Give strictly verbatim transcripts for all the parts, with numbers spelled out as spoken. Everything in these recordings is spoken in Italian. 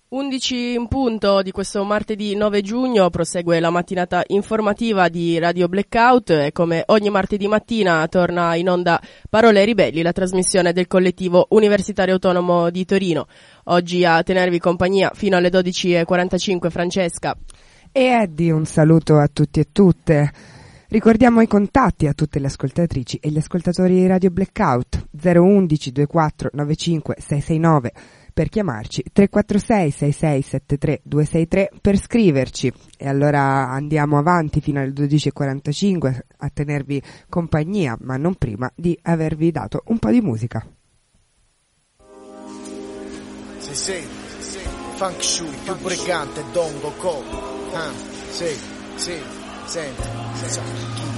undici in punto di questo martedì nove giugno prosegue la mattinata informativa di Radio Blackout e come ogni martedì mattina torna in onda Parole Ribelli, la trasmissione del collettivo universitario autonomo di Torino. Oggi a tenervi compagnia fino alle dodici e quarantacinque Francesca e Eddie. Un saluto a tutti e tutte. Ricordiamo i contatti a tutte le ascoltatrici e gli ascoltatori di Radio Blackout: zero undici ventiquattro novantacinque seicentosessantanove per chiamarci, tre quattro sei sei sei sette tre due sei tre per scriverci. E allora andiamo avanti fino alle dodici e quarantacinque a tenervi compagnia, ma non prima di avervi dato un po' di musica. Sì, sì, sì. Funk Shui, più brigante, Dongo Co. Ah, sì, sì, senti, senti.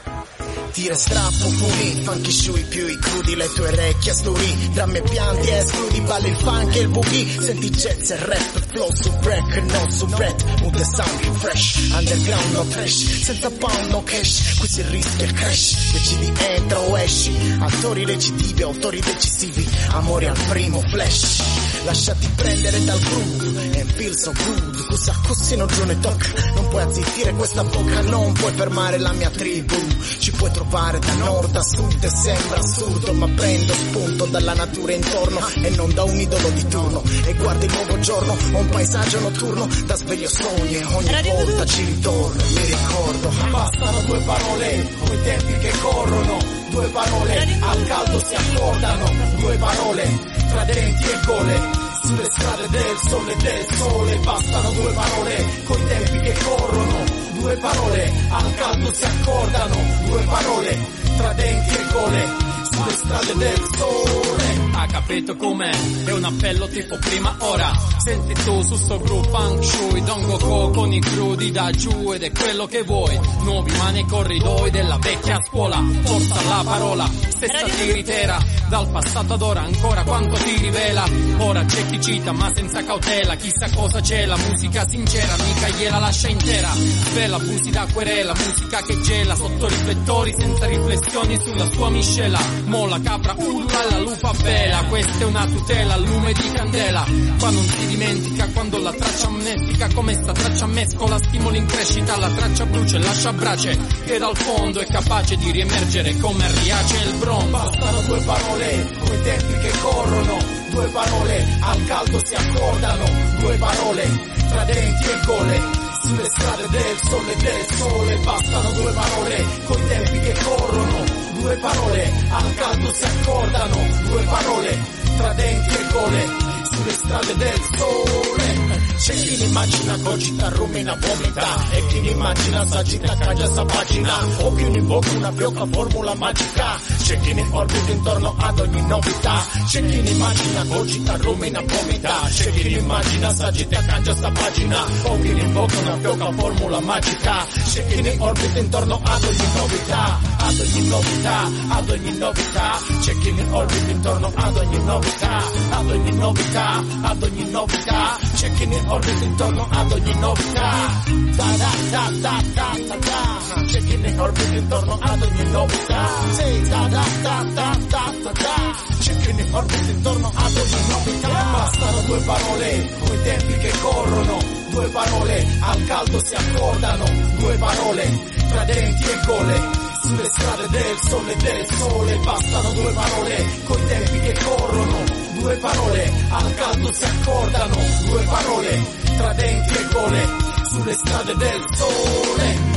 Tira strappo puni, funky shui più i crudi, le tue orecchie sturi, drammi e pianti escludi, balli il funk e il boogie, senti jazz e rap, flow su break, no su rap, mute sound più fresh, underground no trash, senza pound no cash, qui si rischia il crash, decidi entra o esci, attori recidivi, autori decisivi, amori al primo flash, lasciati prendere dal groove, and feel so good, cosa così non giù ne tocca, non puoi azzittire questa bocca, non puoi fermare la mia tribù, ci puoi trovare da nord a sud e sembra assurdo, ma prendo spunto dalla natura intorno e non da un idolo di turno, e guarda il nuovo giorno, ho un paesaggio notturno, da sveglio sogni e ogni volta ci ritorno, mi ricordo, bastano due parole, coi tempi che corrono, due parole, al caldo si accordano, due parole, tra denti e gole, sulle strade del sole e del sole, bastano due parole, coi tempi che corrono, due parole, al caldo si accordano, due parole, tra denti e gole, sulle strade del sole. Ha capito com'è? È un appello tipo prima ora. Senti tu su sto groove funk shui, Dongo Co con i crudi da giù, ed è quello che vuoi. Nuovi mani corridoi della vecchia scuola. Forza la parola, stessa tiritera, dal passato ad ora ancora quanto ti rivela. Ora c'è chi cita ma senza cautela, chissà cosa c'è, la musica sincera mica gliela lascia intera. Bella busi da querela, musica che gela sotto riflettori senza riflessioni sulla sua miscela. Molla capra urla la lupa bella, questa è una tutela al lume di candela. Qua non si dimentica quando la traccia amnestica, come sta traccia mescola, stimoli in crescita, la traccia brucia e lascia brace, che dal fondo è capace di riemergere come riace il bronzo. Bastano due parole, coi tempi che corrono, due parole, al caldo si accordano, due parole, tra denti e gole, sulle strade del sole e del sole, bastano due parole, coi tempi che corrono, due parole, al caldo si accordano, due parole, tra denti e gole, sulle strade del sole. C'è chi ne immagina cogita, rumina, vomita, e chi ne immagina sagita, caglia sa pagina, o chi ne invoca una fioca formula magica. C'è chi ne orbita intorno ad ogni novità, c'è chi ne immagina cogita, rumina, vomita, c'è chi ne immagina sagita, caglia sa pagina, o chi ne invoca una fioca formula magica. C'è chi ne orbita intorno ad ogni novità, ad ogni novità, ad ogni novità, c'è chi ne orbita intorno ad ogni novità, ad ogni novità, ad ogni novità, c'è chi ne orbita intorno ad ogni novità. Da da da da da da da, c'è chi ne orbita intorno ad ogni novità. Sì, da da da da da da da, c'è chi ne orbita intorno ad ogni novità. Bastano due parole, coi tempi che corrono, due parole, al caldo si accordano, due parole, tra denti e gole, sulle strade del sole e del sole, bastano due parole, coi tempi che corrono, due parole, al caldo si accordano, due parole, tra denti e gole, sulle strade del sole.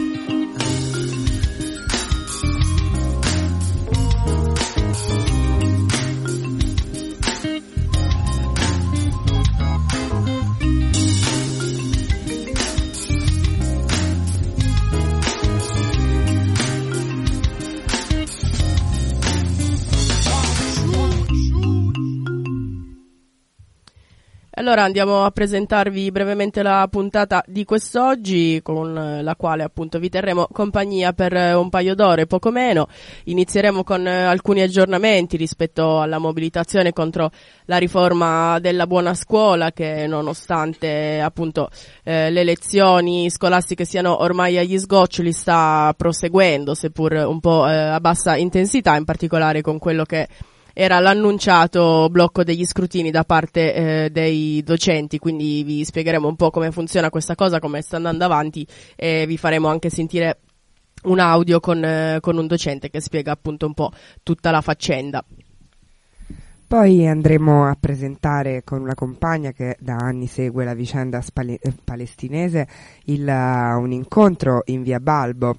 Allora andiamo a presentarvi brevemente la puntata di quest'oggi, con la quale appunto vi terremo compagnia per un paio d'ore, poco meno. Inizieremo con alcuni aggiornamenti rispetto alla mobilitazione contro la riforma della buona scuola, che nonostante appunto eh, le lezioni scolastiche siano ormai agli sgoccioli sta proseguendo, seppur un po' eh, a bassa intensità, in particolare con quello che era l'annunciato blocco degli scrutini da parte eh, dei docenti, quindi vi spiegheremo un po' come funziona questa cosa, come sta andando avanti, e vi faremo anche sentire un audio con, eh, con un docente che spiega appunto un po' tutta la faccenda. Poi andremo a presentare con una compagna che da anni segue la vicenda spale- palestinese il, uh, un incontro in via Balbo.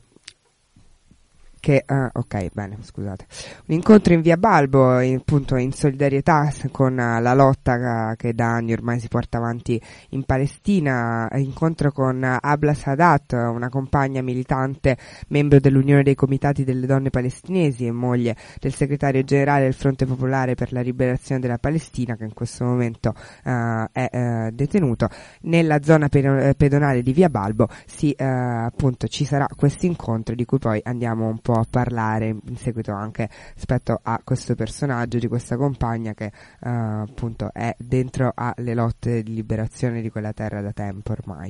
Che, uh, ok, bene, scusate. Un incontro in via Balbo, in, appunto in solidarietà con uh, la lotta uh, che da anni ormai si porta avanti in Palestina. Incontro con uh, Abla Sadat, una compagna militante, membro dell'Unione dei Comitati delle Donne Palestinesi e moglie del segretario generale del Fronte Popolare per la Liberazione della Palestina, che in questo momento uh, è uh, detenuto. Nella zona pe- pedonale di via Balbo si, uh, appunto, ci sarà questo incontro di cui poi andiamo un po' a parlare in seguito anche rispetto a questo personaggio di questa compagna che uh, appunto è dentro alle lotte di liberazione di quella terra da tempo ormai.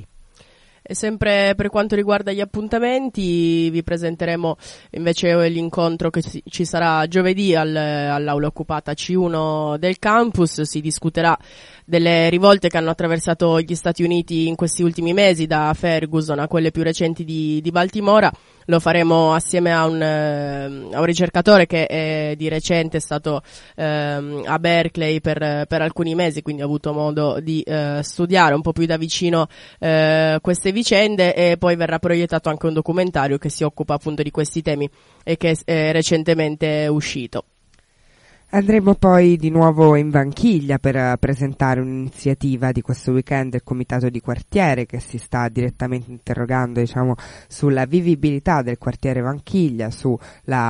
E sempre per quanto riguarda gli appuntamenti vi presenteremo invece l'incontro che ci sarà giovedì al, all'aula occupata C uno del campus. Si discuterà delle rivolte che hanno attraversato gli Stati Uniti in questi ultimi mesi, da Ferguson a quelle più recenti di, di Baltimora. Lo faremo assieme a un, eh, a un ricercatore che è di recente è stato eh, a Berkeley per, per alcuni mesi, quindi ha avuto modo di eh, studiare un po' più da vicino eh, queste vicende, e poi verrà proiettato anche un documentario che si occupa appunto di questi temi e che è recentemente uscito. Andremo poi di nuovo in Vanchiglia per uh, presentare un'iniziativa di questo weekend del comitato di quartiere, che si sta direttamente interrogando, diciamo, sulla vivibilità del quartiere Vanchiglia, su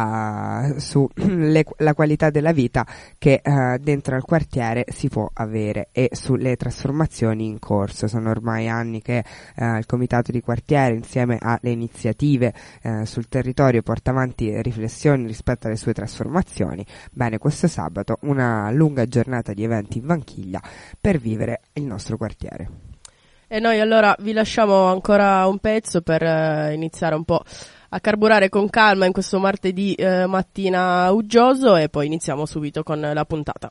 la, su le, la qualità della vita che uh, dentro al quartiere si può avere e sulle trasformazioni in corso. Sono ormai anni che uh, il comitato di quartiere, insieme alle iniziative uh, sul territorio, porta avanti riflessioni rispetto alle sue trasformazioni. Bene, questo sabato una lunga giornata di eventi in Vanchiglia per vivere il nostro quartiere. E noi allora vi lasciamo ancora un pezzo per uh, iniziare un po' a carburare con calma in questo martedì uh, mattina uggioso, e poi iniziamo subito con la puntata.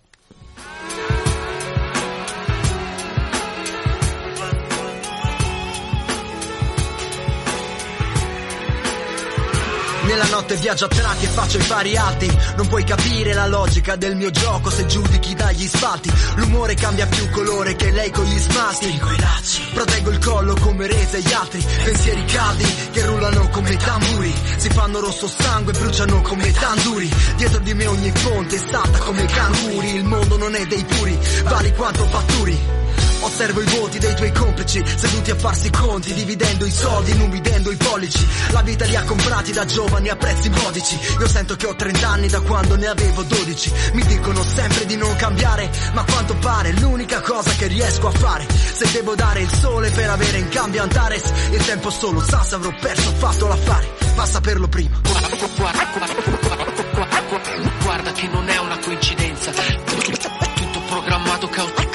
Nella notte viaggio a tratti e faccio i fari alti. Non puoi capire la logica del mio gioco se giudichi dagli spalti. L'umore cambia più colore che lei con gli smalti. Stringo i lacci, proteggo il collo come rese gli altri. Pensieri caldi che rullano come tamburi, si fanno rosso sangue e bruciano come tanduri. Dietro di me ogni ponte salta come canguri. Il mondo non è dei puri, vali quanto fatturi. Osservo i voti dei tuoi complici, seduti a farsi conti, dividendo i soldi, inumidendo i pollici. La vita li ha comprati da giovani a prezzi modici. Io sento che ho trent'anni da quando ne avevo dodici. Mi dicono sempre di non cambiare, ma a quanto pare è l'unica cosa che riesco a fare. Se devo dare il sole per avere in cambio Antares, il tempo solo sa se avrò perso o fatto l'affare. Passa per lo prima. Guarda, guarda, guarda che non è una coincidenza. Tutto programmato,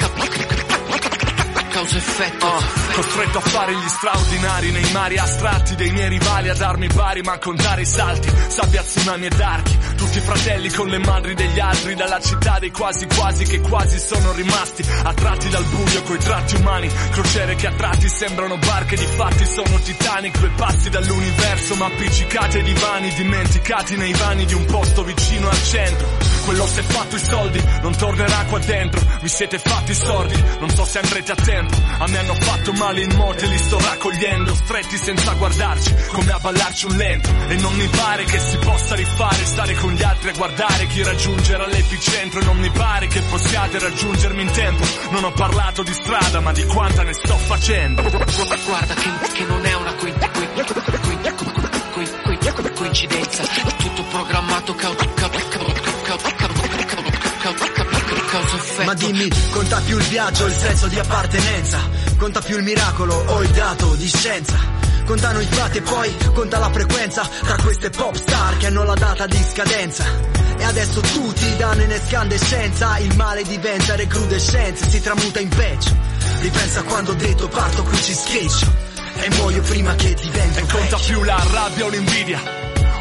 causa-effetto. Uh, costretto a fare gli straordinari nei mari astratti dei miei rivali, a darmi pari ma a contare i salti. Sabbia, tsunami ed archi, tutti fratelli con le madri degli altri. Dalla città dei quasi quasi che quasi sono rimasti, attratti dal buio coi tratti umani. Crociere che a tratti sembrano barche, di fatti sono Titanic. Due passi dall'universo ma appiccicati ai divani, dimenticati nei vani di un posto vicino al centro. Quello se fatto i soldi non tornerà qua dentro. Vi siete fatti sordi, non so se andrete a tempo. A me hanno fatto male in molte, li sto raccogliendo, stretti senza guardarci, come a ballarci un lento. E non mi pare che si possa rifare, stare con gli altri a guardare chi raggiungerà l'epicentro. Non mi pare che possiate raggiungermi in tempo. Non ho parlato di strada ma di quanta ne sto facendo. Guarda che, che non è una coin- coin- coin- coin- coin- coincidenza. Tutto programmato, cau- cau- cau- cau- cau- cau- ma dimmi, conta più il viaggio o il senso di appartenenza? Conta più il miracolo o il dato di scienza? Contano i fatti e poi conta la frequenza tra queste pop star che hanno la data di scadenza. E adesso tutti danno in escandescenza, il male diventa recrudescenza, si tramuta in peggio. Ripensa quando ho detto parto qui ci schiaccio e muoio prima che diventi. E conta più la rabbia o l'invidia,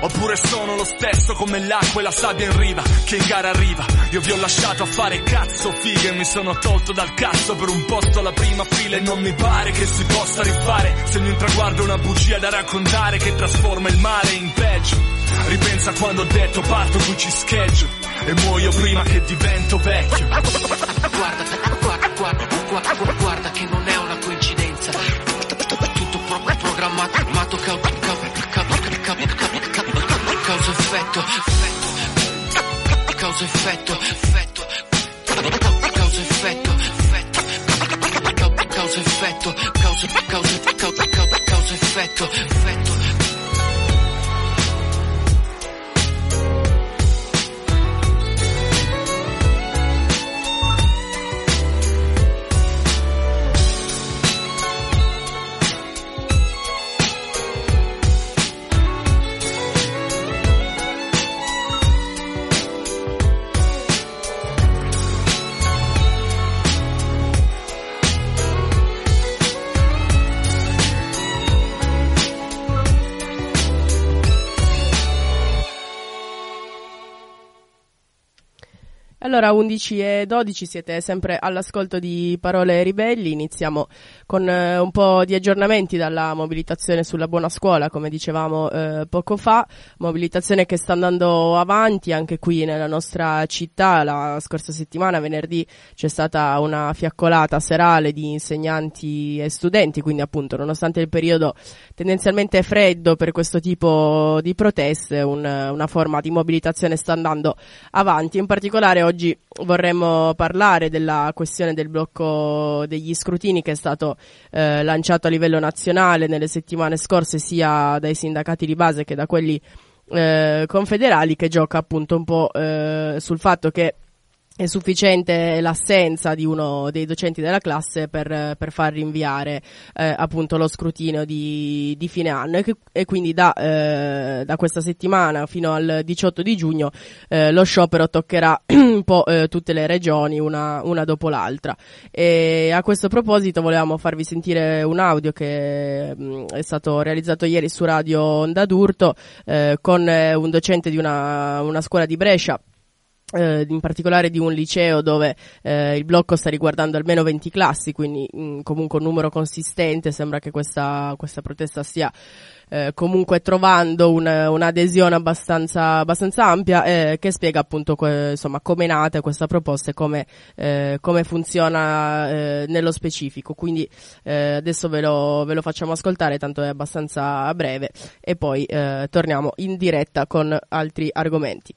Oppure sono lo stesso come l'acqua e la sabbia in riva, che in gara arriva. Io vi ho lasciato a fare cazzo fighe e mi sono tolto dal cazzo per un posto alla prima fila, e non mi pare che si possa rifare. Se il mio traguardo è una bugia da raccontare che trasforma il male in peggio. Ripensa quando ho detto parto, qui ci scheggio e muoio prima che divento vecchio. Guarda, guarda, guarda, guarda, guarda che non è una coincidenza. Tutto pro- programmato, mato, cau- cau- cau- cau- cau- causa effetto, causa effetto, effetto, causa effetto, effetto, causa effetto, causa causa causa effetto, effetto. Allora, undici e dodici, siete sempre all'ascolto di Parole Ribelli. Iniziamo con eh, un po' di aggiornamenti dalla mobilitazione sulla buona scuola, come dicevamo eh, poco fa, mobilitazione che sta andando avanti anche qui nella nostra città. La scorsa settimana, venerdì, c'è stata una fiaccolata serale di insegnanti e studenti, quindi appunto, nonostante il periodo tendenzialmente freddo per questo tipo di proteste, un, una forma di mobilitazione sta andando avanti. In particolare oggi vorremmo parlare della questione del blocco degli scrutini, che è stato eh, lanciato a livello nazionale nelle settimane scorse sia dai sindacati di base che da quelli eh, confederali, che gioca appunto un po' eh, sul fatto che è sufficiente l'assenza di uno dei docenti della classe per, per far rinviare eh, appunto lo scrutinio di, di fine anno, e, che, e quindi da, eh, da questa settimana fino al diciotto di giugno eh, lo sciopero toccherà un po' eh, tutte le regioni, una, una dopo l'altra. E a questo proposito volevamo farvi sentire un audio che mh, è stato realizzato ieri su Radio Onda d'Urto eh, con eh, un docente di una, una scuola di Brescia, Eh, in particolare di un liceo dove eh, il blocco sta riguardando almeno venti classi, quindi mh, comunque un numero consistente. Sembra che questa, questa protesta stia eh, comunque trovando un, un'adesione abbastanza, abbastanza ampia, eh, che spiega appunto que, insomma come è nata questa proposta e come, eh, come funziona eh, nello specifico. Quindi eh, adesso ve lo, ve lo facciamo ascoltare, tanto è abbastanza breve, e poi eh, torniamo in diretta con altri argomenti.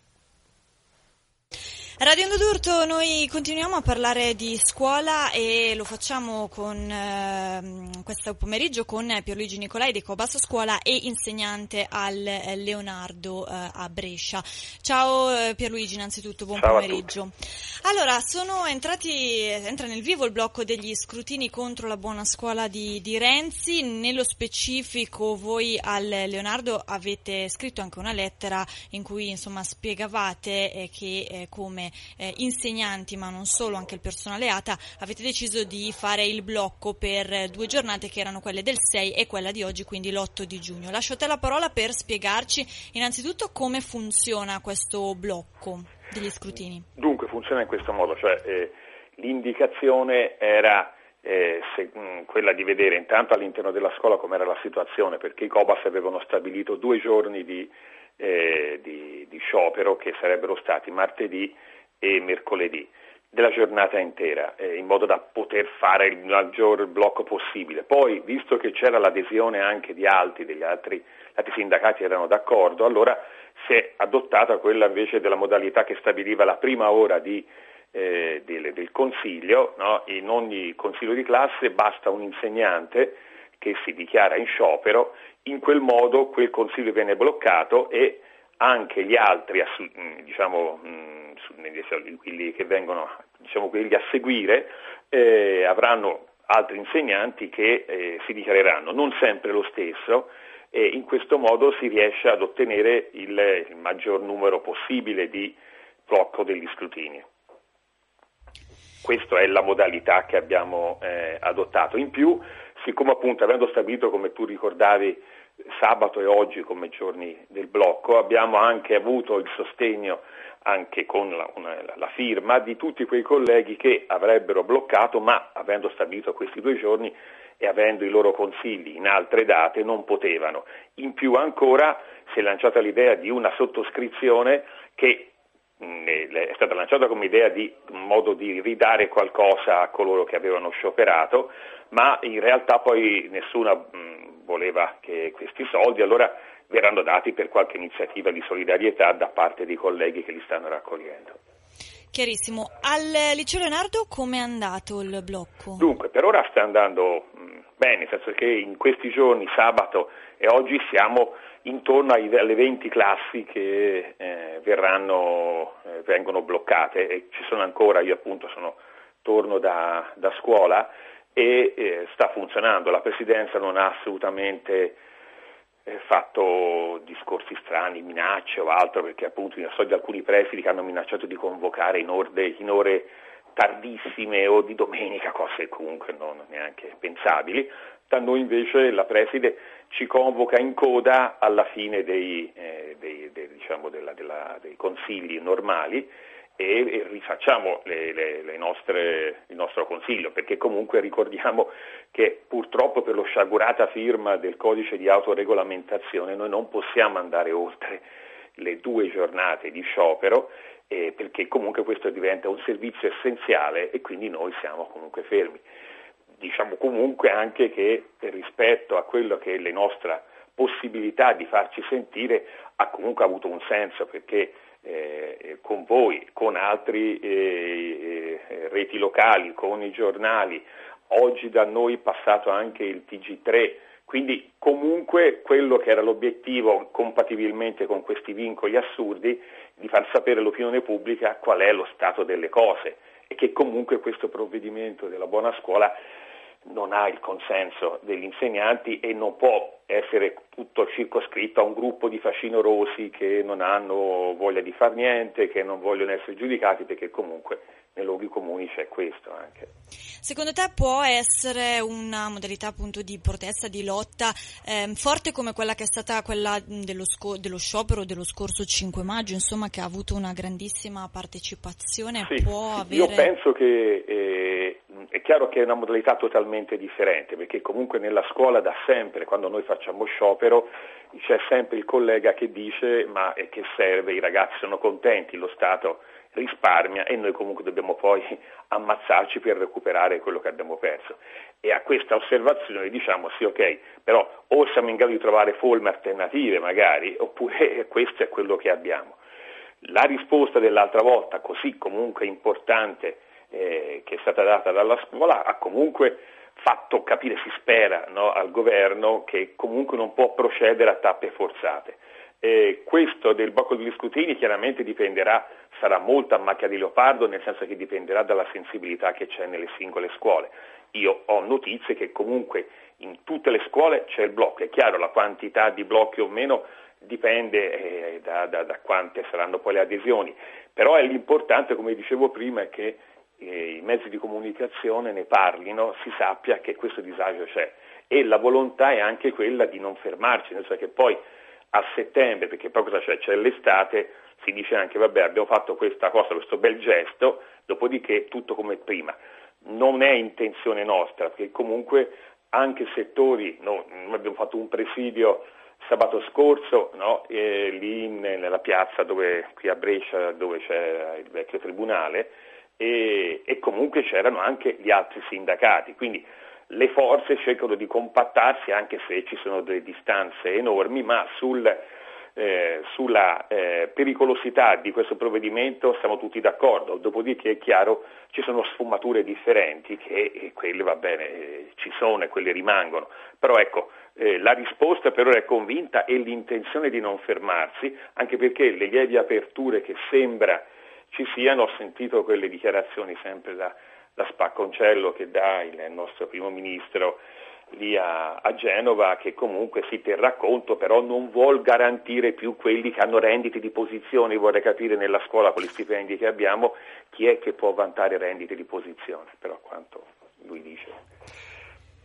Radio Onda d'Urto, noi continuiamo a parlare di scuola e lo facciamo con eh, questo pomeriggio con Pierluigi Nicolai di Cobassa Scuola e insegnante al Leonardo eh, a Brescia. Ciao eh, Pierluigi, innanzitutto buon Ciao pomeriggio. Allora, sono entrati, entra nel vivo il blocco degli scrutini contro la buona scuola di, di Renzi. Nello specifico voi al Leonardo avete scritto anche una lettera in cui insomma spiegavate eh, che eh, come Eh, insegnanti, ma non solo, anche il personale A T A, avete deciso di fare il blocco per eh, due giornate, che erano quelle del sei e quella di oggi, quindi l'otto di giugno. Lascio a te la parola per spiegarci innanzitutto come funziona questo blocco degli scrutini. Dunque funziona in questo modo, cioè eh, l'indicazione era eh, se, mh, quella di vedere intanto all'interno della scuola com'era la situazione, perché i Cobas avevano stabilito due giorni di, eh, di, di sciopero, che sarebbero stati martedì e mercoledì, della giornata intera, eh, in modo da poter fare il maggior blocco possibile. Poi, visto che c'era l'adesione anche di altri, degli altri, altri sindacati erano d'accordo, allora si è adottata quella invece della modalità che stabiliva la prima ora di, eh, del, del consiglio, no? In ogni consiglio di classe basta un insegnante che si dichiara in sciopero, in quel modo quel consiglio viene bloccato e anche gli altri, diciamo, quelli che vengono, diciamo, quelli a seguire, eh, avranno altri insegnanti che eh, si dichiareranno, non sempre lo stesso, e in questo modo si riesce ad ottenere il, il maggior numero possibile di blocco degli scrutini. Questa è la modalità che abbiamo eh, adottato. In più, siccome appunto avendo stabilito, come tu ricordavi, sabato e oggi come giorni del blocco. Abbiamo anche avuto il sostegno, anche con la, una, la firma, di tutti quei colleghi che avrebbero bloccato, ma avendo stabilito questi due giorni e avendo i loro consigli in altre date non potevano. In più ancora si è lanciata l'idea di una sottoscrizione che mh, è stata lanciata come idea di un modo di ridare qualcosa a coloro che avevano scioperato, ma in realtà poi nessuna mh, voleva che questi soldi allora verranno dati per qualche iniziativa di solidarietà da parte dei colleghi che li stanno raccogliendo. Chiarissimo. Al Liceo Leonardo come è andato il blocco? Dunque, per ora sta andando mh, bene, nel senso che in questi giorni, sabato e oggi, siamo intorno ai, alle venti classi che eh, verranno, eh, vengono bloccate, e ci sono ancora, io appunto sono, torno da, da scuola e eh, sta funzionando. La presidenza non ha assolutamente eh, fatto discorsi strani, minacce o altro, perché appunto io so di alcuni presidi che hanno minacciato di convocare in ore, in ore tardissime o di domenica, cose comunque non neanche pensabili. Da noi invece la preside ci convoca in coda alla fine dei, eh, dei, dei, diciamo della, della, dei consigli normali e, e rifacciamo le, le, le nostre, il nostro consiglio, perché comunque ricordiamo che purtroppo per lo sciagurata firma del codice di autoregolamentazione noi non possiamo andare oltre le due giornate di sciopero, eh, perché comunque questo diventa un servizio essenziale e quindi noi siamo comunque fermi. Diciamo comunque anche che rispetto a quello che è la nostra possibilità di farci sentire ha comunque avuto un senso, perché eh, con voi, con altri eh, eh, reti locali, con i giornali, oggi da noi è passato anche il T G tre, quindi comunque quello che era l'obiettivo, compatibilmente con questi vincoli assurdi, di far sapere all'opinione pubblica qual è lo stato delle cose e che comunque questo provvedimento della buona scuola non ha il consenso degli insegnanti e non può essere tutto circoscritto a un gruppo di facinorosi che non hanno voglia di far niente, che non vogliono essere giudicati, perché comunque nei luoghi comuni c'è questo anche. Secondo te può essere una modalità appunto di protesta, di lotta ehm, forte come quella che è stata quella dello, sco- dello sciopero dello scorso cinque maggio, insomma, che ha avuto una grandissima partecipazione? Sì, può sì, avere... Io penso che eh, è chiaro che è una modalità totalmente differente, perché comunque nella scuola da sempre, quando noi facciamo sciopero, c'è sempre il collega che dice ma che serve, i ragazzi sono contenti, lo Stato risparmia e noi comunque dobbiamo poi ammazzarci per recuperare quello che abbiamo perso. E a questa osservazione diciamo sì, ok, però o siamo in grado di trovare forme alternative magari, oppure questo è quello che abbiamo. La risposta dell'altra volta, così comunque importante, eh, che è stata data dalla scuola, ha comunque fatto capire, si spera, no, al governo che comunque non può procedere a tappe forzate. Eh, questo del blocco degli scrutini chiaramente dipenderà, sarà molto a macchia di leopardo, nel senso che dipenderà dalla sensibilità che c'è nelle singole scuole. Io ho notizie che comunque in tutte le scuole c'è il blocco, è chiaro la quantità di blocchi o meno dipende eh, da, da, da quante saranno poi le adesioni, però è l'importante, come dicevo prima, è che eh, i mezzi di comunicazione ne parlino, si sappia che questo disagio c'è e la volontà è anche quella di non fermarci, nel senso che poi a settembre, perché poi cosa c'è? C'è l'estate, si dice anche vabbè abbiamo fatto questa cosa, questo bel gesto, dopodiché tutto come prima. Non è intenzione nostra, perché comunque anche settori, no, noi abbiamo fatto un presidio sabato scorso, no, eh, lì in, nella piazza dove, qui a Brescia dove c'è il vecchio tribunale e, e comunque c'erano anche gli altri sindacati, quindi le forze cercano di compattarsi anche se ci sono delle distanze enormi, ma sul, eh, sulla eh, pericolosità di questo provvedimento siamo tutti d'accordo, dopodiché è chiaro ci sono sfumature differenti che e quelle va bene, eh, ci sono e quelle rimangono, però ecco eh, la risposta per ora è convinta e l'intenzione di non fermarsi, anche perché le lievi aperture che sembra ci siano, ho sentito quelle dichiarazioni sempre da da Spacconcello che dà il nostro primo ministro lì a, a Genova, che comunque si terrà conto, però non vuol garantire più quelli che hanno rendite di posizione. Vorrei capire nella scuola con gli stipendi che abbiamo chi è che può vantare rendite di posizione, però quanto lui dice.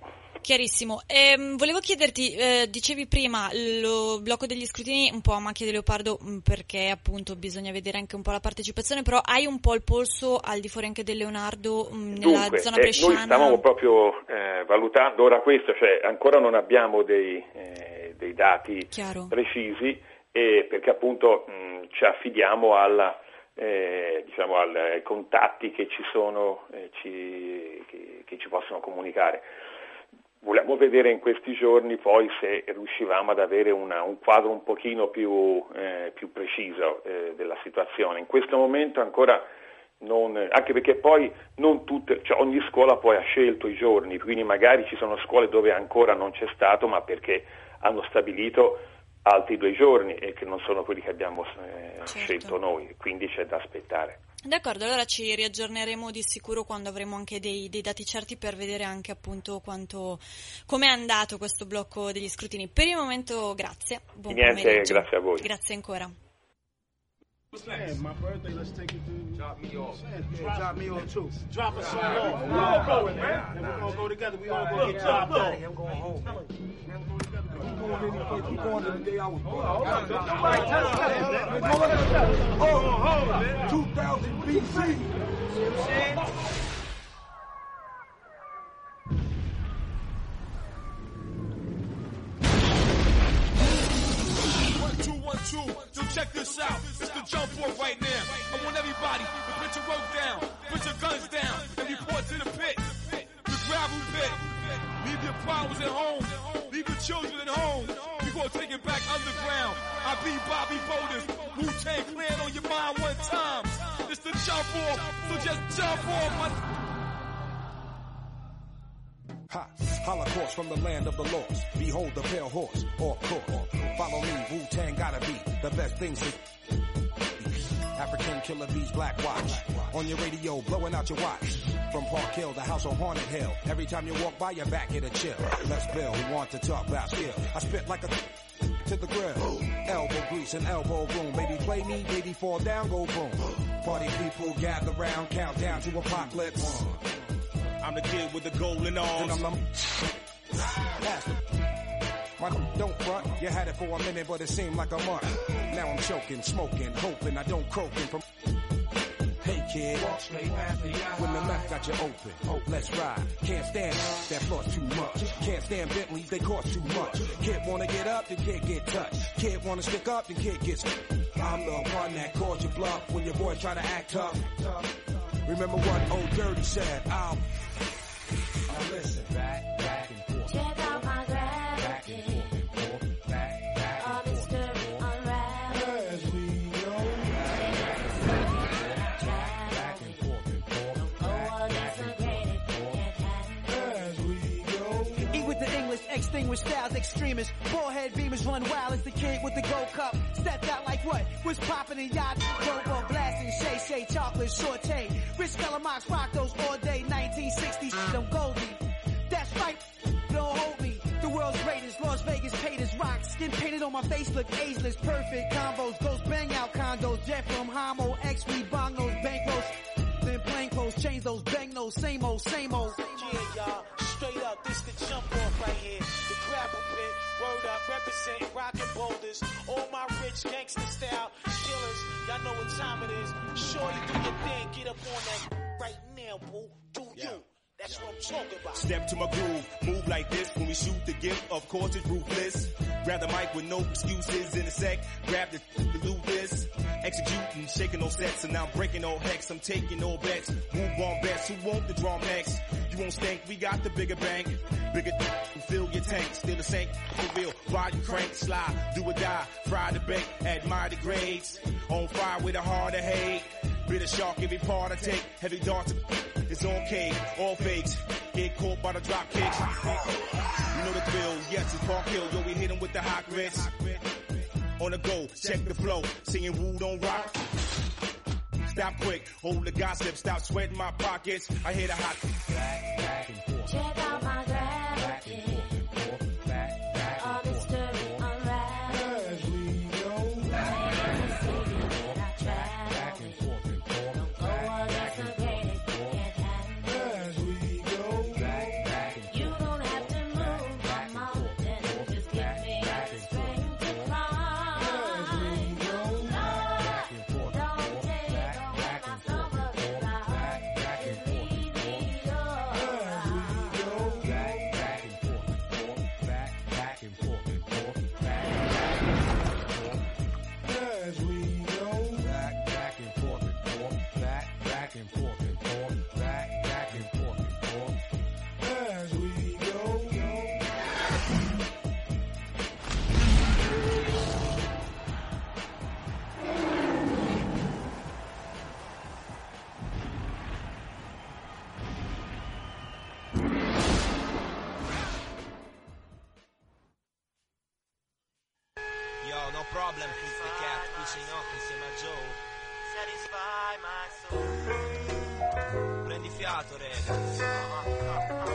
Chiarissimo. Ehm, volevo chiederti, eh, dicevi prima lo blocco degli scrutini un po' a macchia di leopardo, mh, perché appunto bisogna vedere anche un po' la partecipazione, però hai un po' il polso al di fuori anche del Leonardo mh, nella Dunque, zona eh, bresciana? noi stavamo proprio eh, valutando ora questo, cioè ancora non abbiamo dei, eh, dei dati Chiaro. precisi, e perché appunto mh, ci affidiamo alla Eh, diciamo al, ai contatti che ci sono, eh, ci, che, che ci possono comunicare. Vogliamo vedere in questi giorni poi se riuscivamo ad avere una, un quadro un pochino più, eh, più preciso eh, della situazione. In questo momento ancora non, anche perché poi non tutte, cioè ogni scuola poi ha scelto i giorni, quindi magari ci sono scuole dove ancora non c'è stato, ma perché hanno stabilito altri due giorni e che non sono quelli che abbiamo eh, certo. scelto noi, quindi c'è da aspettare. D'accordo, allora ci riaggiorneremo di sicuro quando avremo anche dei, dei dati certi per vedere anche appunto quanto come è andato questo blocco degli scrutini. Per il momento grazie, buon Niente, pomeriggio. grazie a voi. Grazie ancora. Hey, my birthday, let's take it to... Drop me off. Yeah, drop me off too. Drop us all All off. we all going, man. We're gonna go together. We all gonna get dropped off. I'm going home. We going in the, we going to the day I was born. Hold on, hold on. Oh, hold on. two thousand B C. Two, one, two. So check this out. It's the jump off right now. I want everybody to put your rope down, put your guns down, and report to the pit, the gravel pit. Leave your problems at home. Leave your children at home. We gonna take it back underground. I be Bobby Boulders. Wu-Tang Clan on your mind one time. It's the jump off. So just jump off. My Ha! Holocaust from the land of the lost. Behold the pale horse, or course. Follow me, Wu-Tang gotta be the best things to... African killer bees, black watch. On your radio, blowing out your watch. From Park Hill, the house on Haunted Hill. Every time you walk by, your back hit a chill. Let's Bill, who want to talk about skill. I spit like a... to the grill. Elbow grease and elbow room. Baby play me, baby fall down, go boom. Party people gather round, count down to apocalypse. I'm the kid with the golden arms. And I'm the... My don't front, you had it for a minute, but it seemed like a month. Now I'm choking, smoking, hoping I don't croaking from... Hey kid, when the left got you open, oh, let's ride. Can't stand that floor's too much. Can't stand Bentleys, they cost too much. Kid wanna get up, then kid get touched. Kid wanna stick up, then kid gets... I'm the one that calls you bluff when your boy try to act tough. Remember what old Dirty said, I'll... Now listen, back, back and forth. Check out my gravity. Back and forth and forth. Back, back All and this forth. mystery unraveled. As we go. Back and forth and forth. Oh, well, that's a great As we go. Eat with the English, extinguished styles, extremists. Forehead beamers run wild as the kid with the gold cup. Stepped out like what? Was popping in yachts, Robo blasting, Shay Shay, chocolate, saute. Rich Galamox rock those all day, nineteen sixties, them Goldie. That's right, don't hold me. The world's greatest, Las Vegas paid as rock. Skin painted on my face, look ageless. Perfect combos, ghost bang out condos. Jet from Homo, X, we bong those bankrolls. Then plain clothes, change those bang those, same old, same old. Yeah, y'all. Straight up, this the jump off right here. The gravel pit, word up, represent rockin' boulders. All my rich gangster style killers. Y'all know what time it is. Sure you do your thing, get up on that right now, boo. Do you? That's what I'm talking about. Step to my groove, move like this when we shoot the gift. Of course it's ruthless. Grab the mic with no excuses in a sec. Grab the to do this. Executing, shaking no sets, and now I'm breaking no hex. I'm taking no bets. Move on bets. Who want the drum next? You won't stink. We got the bigger bank. Bigger who fill your tank. Still the same for real. Ride you crank, slide, do or die. Fry the bake, admire the grades. On fire with a heart of hate. Bitter shark every part I take. Heavy darts. It's on K, all fakes. Get caught by the drop kicks. You know the thrill, yes, it's Park Hill. Yo, we hit him with the hot grits. On the go, check the flow. Singing Woo don't rock. Stop quick, hold the gossip. Stop sweating my pockets. I hear the hot. Back, back and forth. Check out my gravity. Back, back All and this forth. mystery unraveled. As we go. Back and forth and forth. Oh, well, that's a great As we go. Back, back and You don't have to move. problem, who's the cat? Qui c'è Inoki insieme a Joe. Satisfy my soul. Prendi fiato, rega.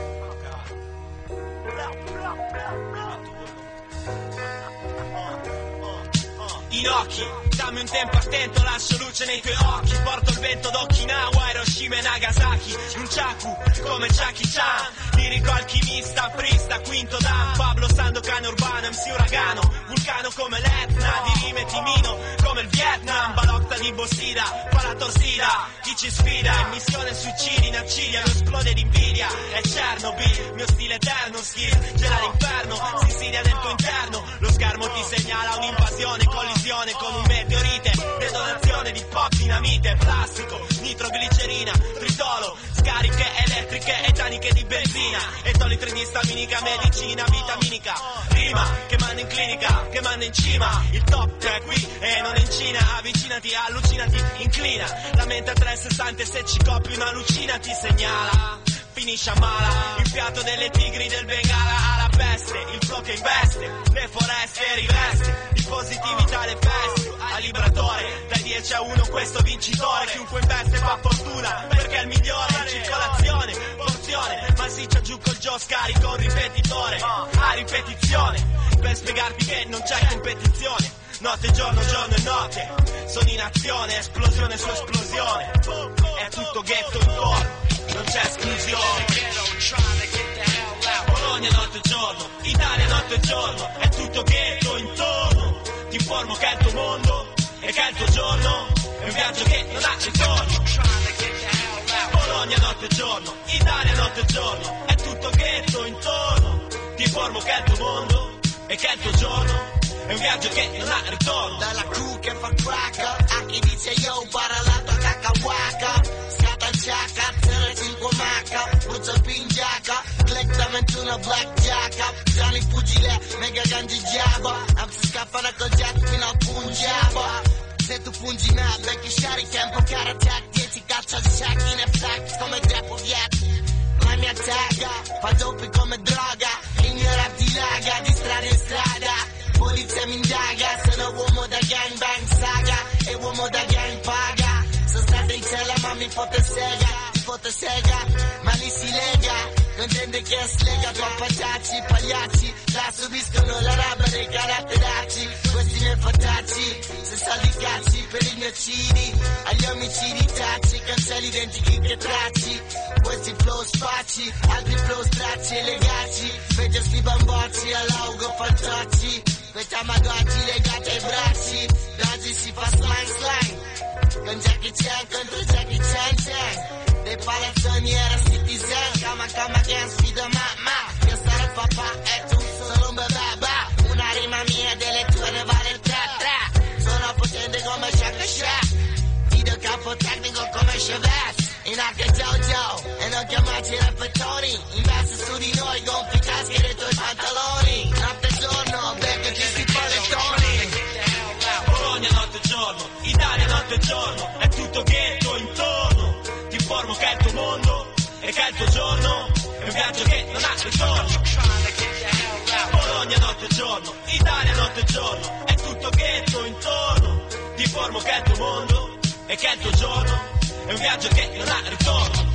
Inoki, dammi un tempo attento, lascio luce nei tuoi occhi. Porto il vento d'Okinawa, Hiroshima e Nagasaki. Un chaku, come Jackie Chan. Lirico alchimista, prista, quinto dan. Pablo Sandokan urbano, M C uragano. Vulcano come l'Etna, di rime timino come il Vietnam. Balocta di Bossida, Palatorsida. Chi ci sfida, in missione suicidi in accidia. Lo esplode d'invidia, è Chernobyl. Mio stile eterno, skill, gela l'inferno. Si insidia nel tuo interno. Lo schermo ti segnala un'invasione, collisione con un meteorite. Detonazione di pop, dinamite, plastico, nitroglicerina, tritolo, scariche elettriche e taniche di benzina. Etolitri di staminica, medicina, vitaminica. Rima che manda in clinica, che manda in cima. Il top è qui e non è in Cina. Avvicinati, allucinati, inclina. La mente a trecentosessanta, se ci copi una lucina ti segnala. Finisce a mala, il fiato delle tigri del Bengala alla peste, il flow che investe, le foreste riveste, di positività le feste, a libratore, dai dieci a uno questo vincitore, chiunque investe fa fortuna, perché è il migliore, in circolazione, porzione, massiccia giù col Joe, scarico un ripetitore, a ripetizione, per spiegarvi che non c'è competizione, notte, giorno, giorno e notte, sono in azione, esplosione su esplosione, è tutto ghetto intorno. Non c'è esclusione. Bologna notte e giorno, Italia notte e giorno, è tutto ghetto intorno. Ti informo che è il tuo mondo e che è il tuo giorno, è un viaggio che non ha ritorno. Bologna notte e giorno, Italia notte e giorno, è tutto ghetto intorno. Ti informo che è il tuo mondo e che è il tuo giorno, è un viaggio che non ha ritorno. Dalla crew che fa cracker, a chi dice yo, para la tua cacahuaca. Chaka, zero cinque maca, brucia pingiaca, click da ventuno blackjacka, Johnny Pugile, mega ganji jabba, apsi scappano col jet fino a Punjaba. Se tu pungi me, becchi shari, tempo cara attack, dieci caccia di shaki in effect, come Grappo Viet. La mia tagga, fa doppi come droga, ignorarti laga, di strada in strada, polizia mi indaga, sono uomo da gangbang saga, e uomo da gang paga. Sono stato in cella ma mi fotte sega, mi fotte sega, ma lì si lega, non tende che slega, troppa giacci, pagliacci, la subiscono la rabbia dei caratteracci, questi miei fatacci, se soldi cazzi per i miei cini, agli omicidi tacci, cancelli identici che tracci, questi flow spacci, altri flow stracci e legacci, peggio sti bambocci, all'augo fantocci, questa magoggi legate ai bracci, da oggi si fa slang slang. Con Jackie Chan contro Jackie Chan Chan, dei palazzoni era citizen, cama cama gang sfido ma ma, io sarò papà e tu solo un bebè, una rima mia delle tue ne vale il tre tre, sono potente come Shaka Shack, video capo tecnico come Chavez, in H Jojo, e non chiamarci rappettoni, investe su di noi, gonfi tasche dei tuoi pantaloni, notte e giorno, becco ci sti pallettoni. Bologna notte e giorno, Italia notte e giorno, è tutto ghetto intorno. Ti informo che è il tuo mondo e che è il tuo giorno, è un viaggio che non ha ritorno. Bologna notte e giorno, Italia notte e giorno, è tutto ghetto intorno. Ti informo che è il tuo mondo e che è il tuo giorno, è un viaggio che non ha ritorno.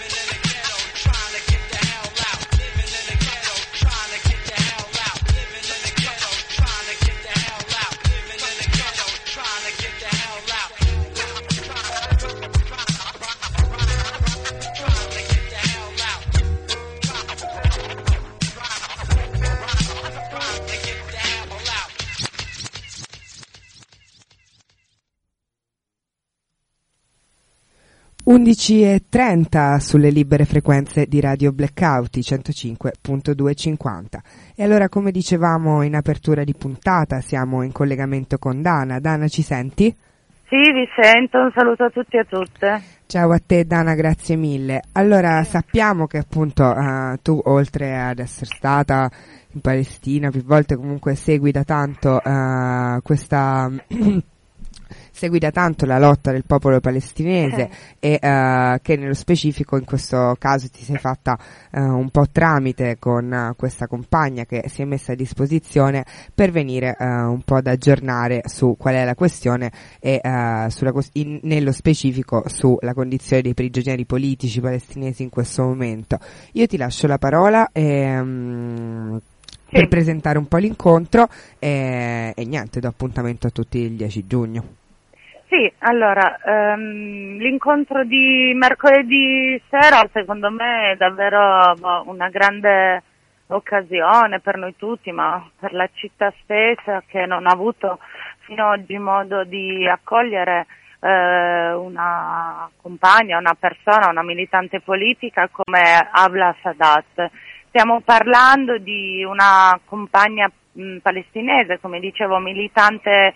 undici e trenta sulle libere frequenze di Radio Blackout, i centocinque virgola duecentocinquanta. E allora, come dicevamo in apertura di puntata, siamo in collegamento con Dana. Dana, ci senti? Sì, vi sento, un saluto a tutti e a tutte. Ciao a te Dana, grazie mille. Allora, sappiamo che appunto uh, tu, oltre ad essere stata in Palestina più volte, comunque segui da tanto uh, questa... segui da tanto la lotta del popolo palestinese e uh, che nello specifico in questo caso ti sei fatta uh, un po' tramite con uh, questa compagna che si è messa a disposizione per venire uh, un po' ad aggiornare su qual è la questione e uh, sulla, in, nello specifico sulla condizione dei prigionieri politici palestinesi in questo momento. Io ti lascio la parola e, um, sì. per presentare un po' l'incontro e, e niente, do appuntamento a tutti il dieci giugno. Sì, allora, um, l'incontro di mercoledì sera secondo me è davvero boh, una grande occasione per noi tutti, ma per la città stessa che non ha avuto fino ad oggi modo di accogliere eh, una compagna, una persona, una militante politica come Abla Sadat. Stiamo parlando di una compagna mh, palestinese, come dicevo, militante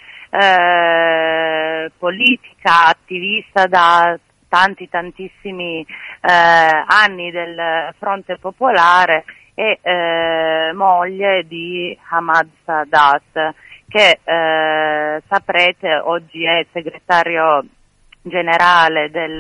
eh, politica, attivista da tanti tantissimi eh, anni del Fronte Popolare e eh, moglie di Ahmad Sadat, che eh, saprete oggi è segretario generale del,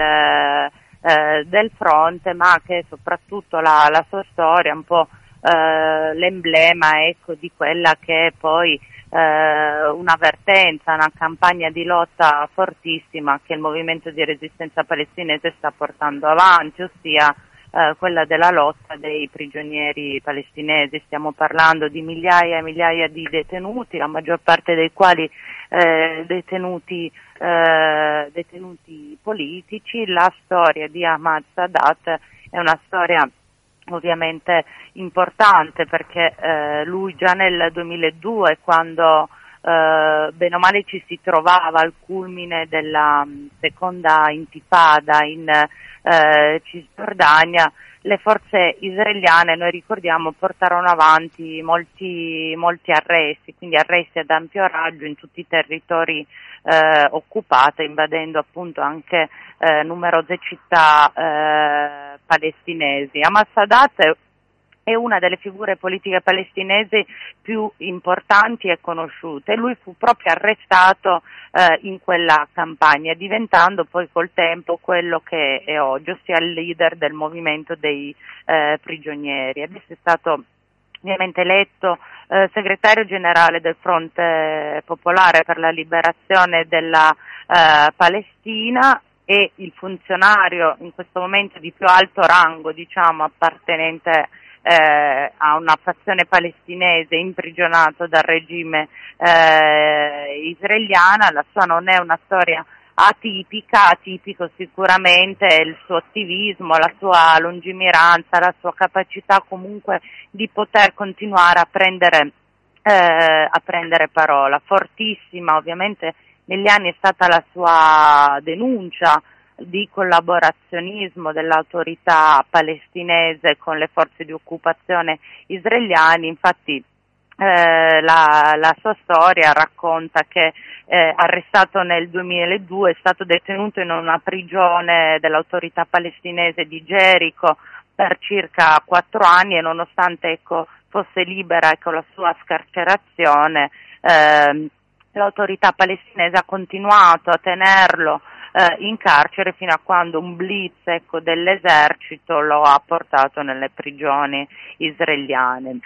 eh, del Fronte, ma che soprattutto la, la sua storia è un po' eh, l'emblema, ecco, di quella che è poi eh, una vertenza, una campagna di lotta fortissima che il movimento di resistenza palestinese sta portando avanti, ossia Eh, quella della lotta dei prigionieri palestinesi. Stiamo parlando di migliaia e migliaia di detenuti, la maggior parte dei quali eh, detenuti, eh, detenuti politici. La storia di Ahmad Sadat è una storia ovviamente importante perché eh, lui già nel duemiladue, quando eh, bene o male ci si trovava al culmine della mh, seconda intifada in Eh, Cisgiordania, le forze israeliane, noi ricordiamo, portarono avanti molti, molti arresti, quindi arresti ad ampio raggio in tutti i territori eh, occupati, invadendo appunto anche eh, numerose città eh, palestinesi. Ahmad Sadat è una delle figure politiche palestinesi più importanti e conosciute. Lui fu proprio arrestato eh, in quella campagna, diventando poi col tempo quello che è oggi, ossia il leader del movimento dei eh, prigionieri. Adesso è stato ovviamente eletto eh, segretario generale del Fronte Popolare per la Liberazione della eh, Palestina e il funzionario in questo momento di più alto rango, diciamo, appartenente Eh, a una fazione palestinese, imprigionato dal regime eh, israeliano. La sua non è una storia atipica, atipico sicuramente è il suo attivismo, la sua lungimiranza, la sua capacità comunque di poter continuare a prendere, eh, a prendere parola. Fortissima ovviamente negli anni è stata la sua denuncia di collaborazionismo dell'autorità palestinese con le forze di occupazione israeliane. Infatti eh, la, la sua storia racconta che eh, arrestato nel duemiladue è stato detenuto in una prigione dell'autorità palestinese di Gerico per circa quattro anni e nonostante ecco fosse libera e con la sua scarcerazione eh, l'autorità palestinese ha continuato a tenerlo Eh, in carcere fino a quando un blitz ecco, dell'esercito lo ha portato nelle prigioni israeliane.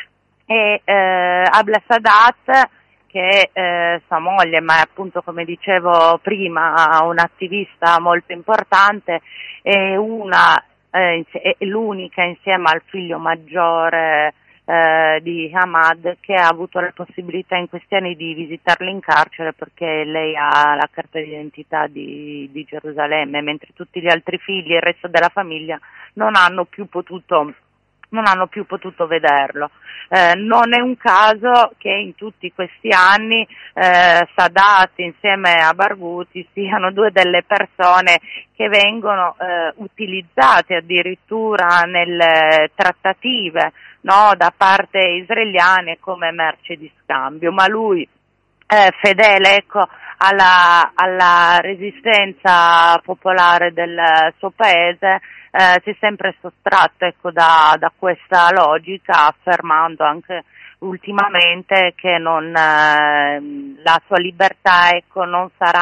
E eh, Abla Sadat, che è eh, sua moglie, ma è appunto, come dicevo prima, un'attivista molto importante, è una eh, è l'unica insieme al figlio maggiore Eh, di Ahmad che ha avuto la possibilità in questi anni di visitarlo in carcere perché lei ha la carta d'identità di, di Gerusalemme, mentre tutti gli altri figli e il resto della famiglia non hanno più potuto non hanno più potuto vederlo. Eh, non è un caso che in tutti questi anni eh, Sadat insieme a Barghouti siano due delle persone che vengono eh, utilizzate addirittura nelle trattative, no, da parte israeliane come merce di scambio, ma lui eh, fedele ecco alla, alla resistenza popolare del suo paese eh, si è sempre sottratto ecco da, da questa logica, affermando anche ultimamente che non eh, la sua libertà ecco non sarà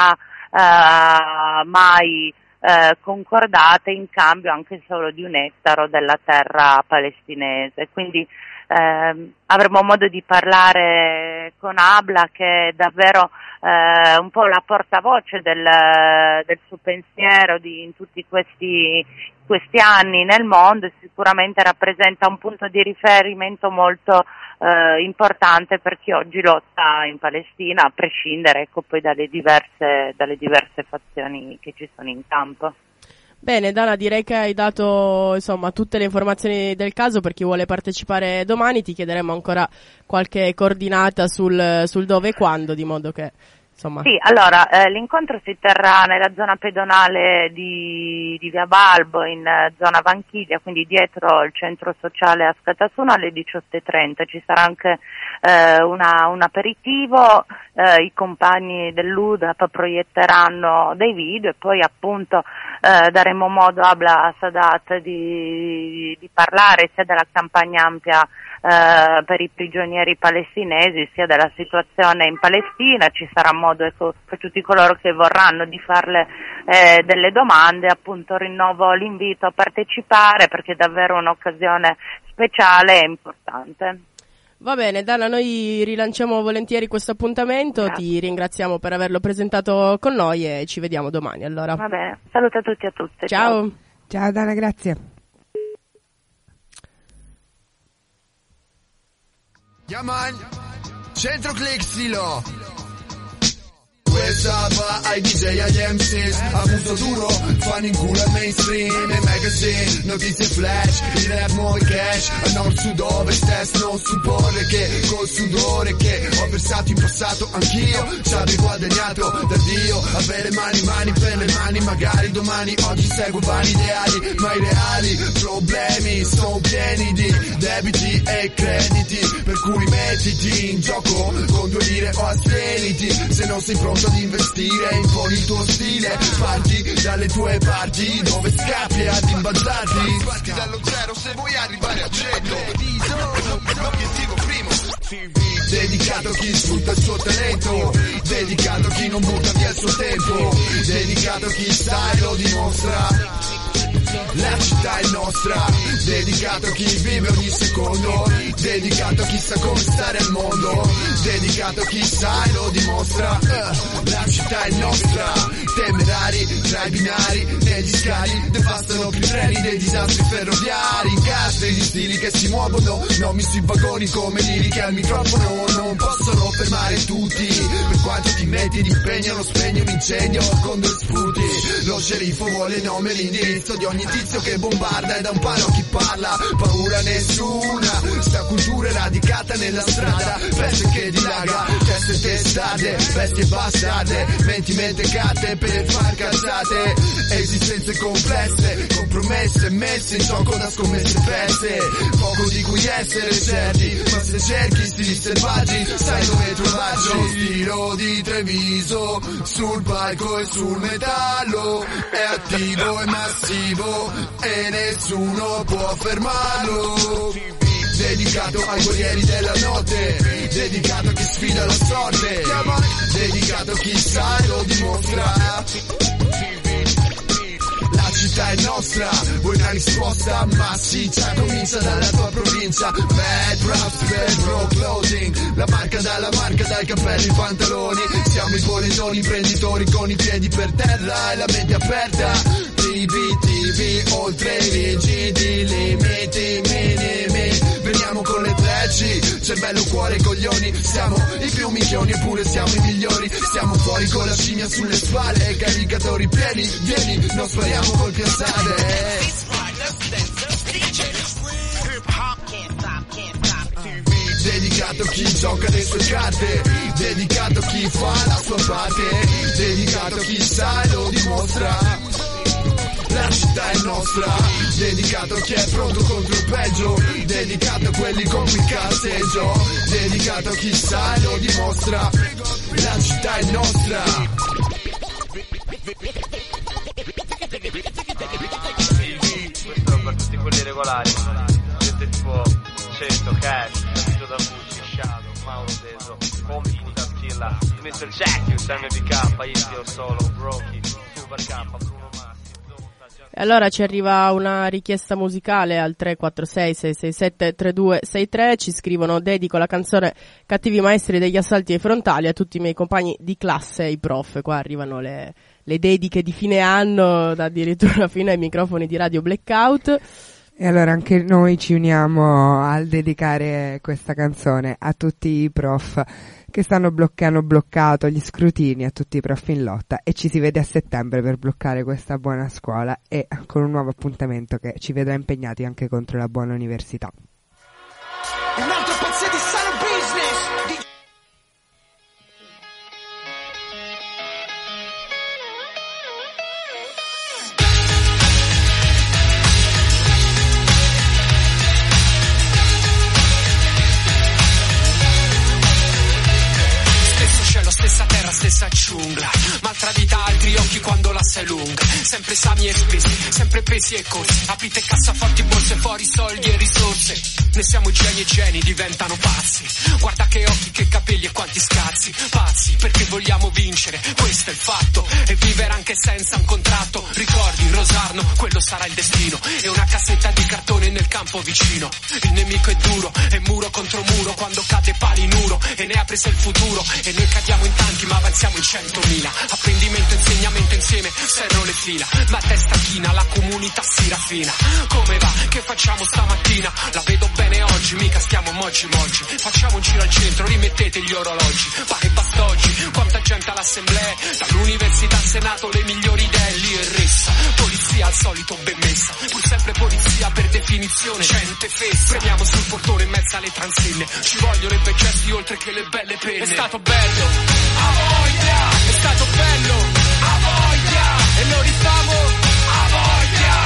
eh, mai eh, concordate in cambio anche solo di un ettaro della terra palestinese. Quindi eh, avremo modo di parlare con Abla, che è davvero eh, un po' la portavoce del, del suo pensiero di, in tutti questi, questi anni nel mondo, e sicuramente rappresenta un punto di riferimento molto eh, importante per chi oggi lotta in Palestina, a prescindere ecco, poi dalle diverse, dalle diverse fazioni che ci sono in campo. Bene Dana, direi che hai dato insomma tutte le informazioni del caso. Per chi vuole partecipare domani ti chiederemo ancora qualche coordinata sul, sul dove e quando, di modo che insomma... Sì, allora eh, l'incontro si terrà nella zona pedonale di, di Via Balbo, in eh, zona Vanchiglia, quindi dietro il centro sociale a Scatasuno, alle diciotto e trenta. Ci sarà anche eh, una, un aperitivo, eh, i compagni dell'U D A P proietteranno dei video e poi appunto eh, daremo modo a Abla Sadat di, di parlare sia della campagna ampia eh, per i prigionieri palestinesi, sia della situazione in Palestina. Ci sarà modo ecco, per tutti coloro che vorranno di farle eh, delle domande. Appunto rinnovo l'invito a partecipare, perché è davvero un'occasione speciale e importante. Va bene Dana, noi rilanciamo volentieri questo appuntamento. Grazie. Ti ringraziamo per averlo presentato con noi e ci vediamo domani allora. Va bene, saluto a tutti e a tutte. Ciao. Ciao, Ciao Dana, grazie. Ja man, Centro Click Stilo. Questa va ai D J, agli M Cs, abuso duro, fanno in culo al mainstream e magazine, notizie flash, il rap muove cash, a nord, sud, ovest, est, non supporre che col sudore che ho versato in passato anch'io, ci avrei guadagnato da Dio, avere mani mani per le mani, magari domani, oggi seguo vari ideali, ma i reali problemi sono pieni di debiti e crediti, per cui mettiti in gioco con due lire o asteniti, se non sei pronto ad investire, imponi il tuo stile, parti dalle tue parti, dove scappi ad imbalzarti, parti dallo zero se vuoi arrivare a cento, l'obiettivo primo, dedicato a chi sfrutta il suo talento, dedicato a chi non butta via il suo tempo, dedicato a chi sa e lo dimostra. La città è nostra, dedicato a chi vive ogni secondo, dedicato a chi sa come stare al mondo, dedicato a chi sa e lo dimostra. uh, La città è nostra, temerari tra i binari, negli scali devastano più treni dei disastri ferroviari, incastri di stili che si muovono, nomi sui vagoni come liriche al microfono, non possono fermare tutti, per quanto ti metti d'impegno non spegne un incendio con due sputi. Lo sceriffo vuole il nome e l'indirizzo di ogni tizio che bombarda e da un palo a chi parla, paura nessuna, sta cultura è radicata nella strada, peste che dilaga, teste e testate, bestie bastarde, menti mentecate per far cazzate, esistenze complesse, compromesse, messe in gioco da scommesse perse, poco di cui essere certi, ma se cerchi stili selvaggi sai dove trovarci. Lo stilo di Treviso sul palco e sul metallo è attivo e massivo e nessuno può fermarlo, dedicato ai guerrieri della notte, dedicato a chi sfida la sorte, dedicato a chi sa e lo dimostra. La città è nostra, vuoi una risposta massiccia, comincia dalla tua provincia. Bad raps, bad bro clothing, la marca dalla marca, dai cappelli ai pantaloni, siamo i bolettoni imprenditori con i piedi per terra e la mente aperta. T V, T V, oltre i rigidi limiti minimi, veniamo con le trecci, cervello, cuore, coglioni, siamo i più minchioni eppure siamo i migliori, siamo fuori con la scimmia sulle spalle, caricatori pieni, vieni, non spariamo col piazzale. Dedicato a chi gioca le sue carte, dedicato a chi fa la sua parte, dedicato a chi sa e lo dimostra. La città è nostra, dedicato a chi è pronto contro il peggio, dedicato a quelli con cui cazzeggio, dedicato a chi sa e lo dimostra. La città è nostra. Questo è per tutti quelli regolari, siete tipo cento, Cash, Capito da Gucci, Shadow, Mauro Teso, Combini, Taschilla, mister Jack, Sam B K, io solo, Rocky, Super K, Bruno Massi. E allora ci arriva una richiesta musicale al tre quattro sei sei sei sette tre due sei tre, ci scrivono: dedico la canzone Cattivi maestri degli assalti ai frontali a tutti i miei compagni di classe e i prof. Qua arrivano le, le dediche di fine anno, da addirittura fino ai microfoni di Radio Blackout. E allora anche noi ci uniamo al dedicare questa canzone a tutti i prof che stanno bloccando, hanno bloccato gli scrutini, a tutti i prof in lotta, e ci si vede a settembre per bloccare questa buona scuola e con un nuovo appuntamento che ci vedrà impegnati anche contro la buona università. Un altro pezzo di sano business di... Stessa terra, stessa giungla, maltradita altri occhi quando la sei lunga. Sempre esami e spesi, sempre pesi e corsi. Aprite cassaforti, borse, fuori soldi e risorse. Ne siamo geni e geni, diventano pazzi. Guarda che occhi, che capelli e quanti scazzi. Pazzi, perché vogliamo vincere, questo è il fatto. E vivere anche senza un contratto. Ricordi, Rosarno, quello sarà il destino. E una cassetta di cartone nel campo vicino. Il nemico è duro, è muro contro muro. Quando cade palinuro e ne ha preso il futuro. E noi cadiamo in tanti ma avanziamo in centomila. Apprendimento, insegnamento insieme, servono le fila. Ma testa china, la comunità si raffina. Come va? Che facciamo stamattina? La vedo bene oggi, mica stiamo moci moci. Facciamo un giro al centro, rimettete gli orologi. Pare basta oggi, quanta gente all'assemblea. Dall'università al senato le migliori idee. Lì e ressa, polizia al solito ben messa. Pur sempre polizia per definizione, gente fessa. Premiamo sul portone in mezzo alle transenne. Ci vogliono i bei gesti oltre che le belle penne. È stato bello, a voglia, è stato bello, a voglia, e lo rifamo, a voglia,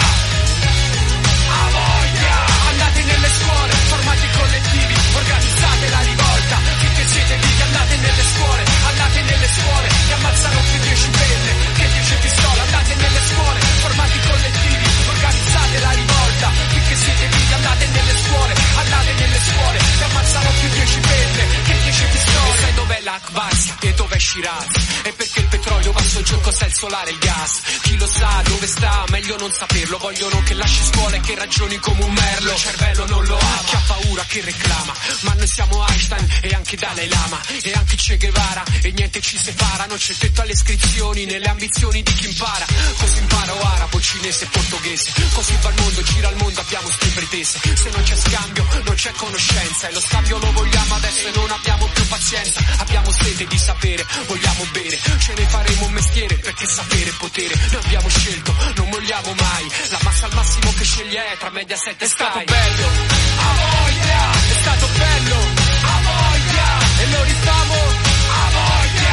a voglia. Andate nelle scuole, formati collettivi, organizzate la rivolta, finché siete vivi andate nelle scuole, andate nelle scuole, che ammazzano più dieci penne, che dieci pistole, andate nelle scuole, formati collettivi, organizzate la rivolta, finché siete vivi andate nelle scuole, andate nelle scuole, che ammazzano più dieci penne, che dieci pistole. E sai dov'è l'Akbarsia e dov'è Shiraz? E perché il petrolio va sul gioco, cos'è il solare e il gas? Chi lo sa dove sta? Meglio non saperlo. Vogliono che lasci scuola e che ragioni come un merlo. Il cervello non lo ha, chi ha paura che reclama. Ma noi siamo Einstein e anche Dalai Lama e anche Che Guevara, e niente ci separa. Non c'è tetto alle iscrizioni nelle ambizioni di chi impara. Così imparo arabo, cinese e portoghese. Così va il mondo, gira il mondo, abbiamo ste pretese. Se non c'è scambio non c'è conoscenza, e lo scambio lo vogliamo adesso e non abbiamo più pazienza. Abbiamo sete di sapere, vogliamo bere, ce ne faremo un mestiere, perché sapere è potere. Noi abbiamo scelto, non molliamo mai. La massa al massimo che sceglie è tra Mediaset e Sky. È stato bello, a voglia, è stato bello, a voglia, e lo rifamo, a voglia,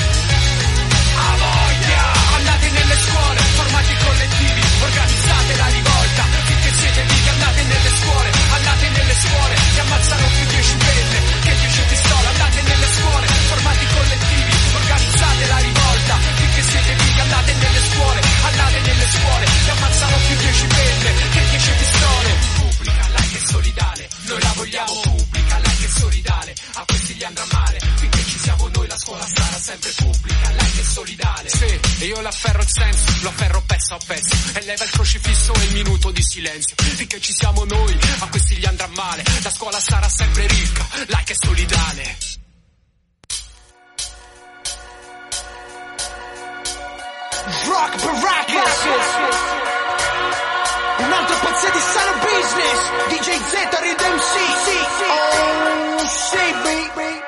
a voglia. Andate nelle scuole, formati collettivi, organizzate la rivolta, finché siete vivi andate nelle scuole, andate nelle scuole, che ammazzano più dieci penne, che dieci pistole, andate nelle scuole, formati collettivi, organizzate la rivolta, finché siete vivi andate nelle scuole, andate nelle scuole, che ammazzano più dieci penne, che dieci pistole. Pubblica, like e solidale, noi la vogliamo pubblica, like e solidale, a questi gli andrà male, finché ci siamo noi la scuola sarà sempre pubblica, like e solidale. Sì, e io l'afferro il senso, lo afferro pezzo a pezzo, e leva il crocifisso e il minuto di silenzio, finché ci siamo noi, a questi gli andrà male, la scuola sarà sempre ricca, like e solidale. Rock Baracus, un altro pezzo di sano business, D J Z, Rhythm M C, oh sì, baby.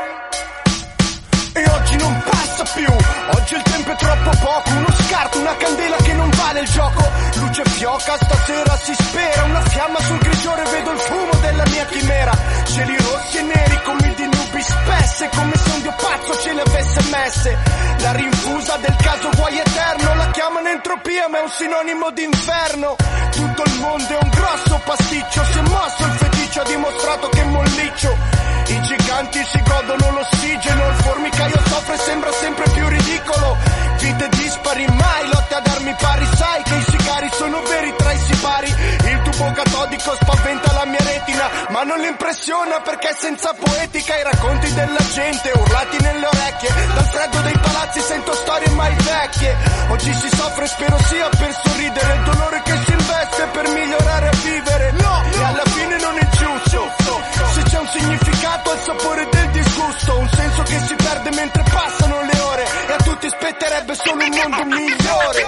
E oggi non passa più, oggi il tempo è troppo poco, uno scarto, una candela che non vale il gioco, luce fioca, stasera si spera, una fiamma sul grigiore, vedo il fumo della mia chimera, cieli rossi e neri come di nubi spesse, come se un dio pazzo ce le avesse messe, la rinfusa del caso vuoi eterno, la chiamano entropia ma è un sinonimo d'inferno, tutto il mondo è un grosso pasticcio, si è mosso il feticcio, ha dimostrato che è molliccio, i giganti si godono l'ossigeno, il formicaio soffre e sembra sempre più ridicolo, vite dispari mai, lotte ad armi pari, sai che i sicari sono veri tra i sipari, il tubo catodico spaventa la mia retina, ma non l'impressiona perché è senza poetica. I racconti della gente urlati nelle orecchie, dal freddo dei palazzi sento storie mai vecchie. Oggi si soffre, spero sia per sorridere, il dolore che si investe per migliorare a vivere. No, e alla fine non è giusto, se c'è un significato al sapore del disgusto, un senso che si perde mentre passano le ore, e a tutti spetterebbe solo un mondo migliore.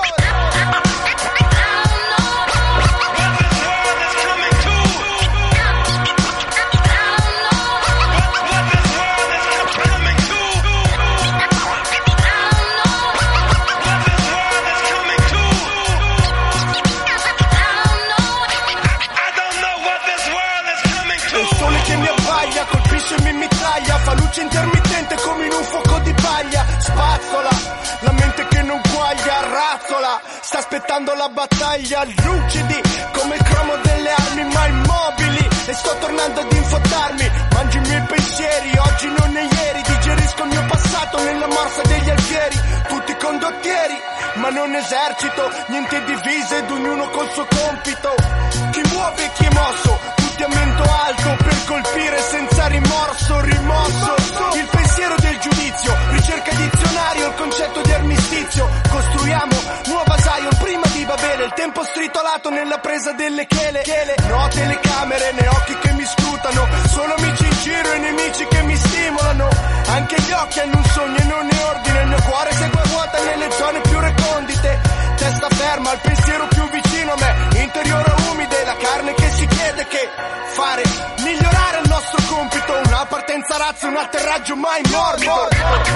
Fa luce intermittente come in un fuoco di paglia, spazzola la mente che non guaglia, razzola, sta aspettando la battaglia, lucidi come il cromo delle armi ma immobili, e sto tornando ad infottarmi, mangio i miei pensieri, oggi non è ieri, digerisco il mio passato nella morsa degli alfieri, tutti condottieri ma non esercito, niente divise ed ognuno col suo compito, chi muove e chi è mosso, tutti a mento alto per colpire senza rimorso, rimosso il pensiero del giudizio, ricerca dizionario, il concetto di armistizio, costruiamo nuova Zion prima di Babele, il tempo stritolato nella presa delle chele, no telecamere né occhi che mi scrutano, solo amici in giro e nemici che mi stimolano, anche gli occhi hanno un sogno e non ne ordine, il mio cuore segue a vuota nelle zone più recondite, testa ferma al pensiero più vicino a me, interiore umide, la carne che si chiede che fare, migliorare il nostro compito, una partenza razza, un atterraggio mai morbido.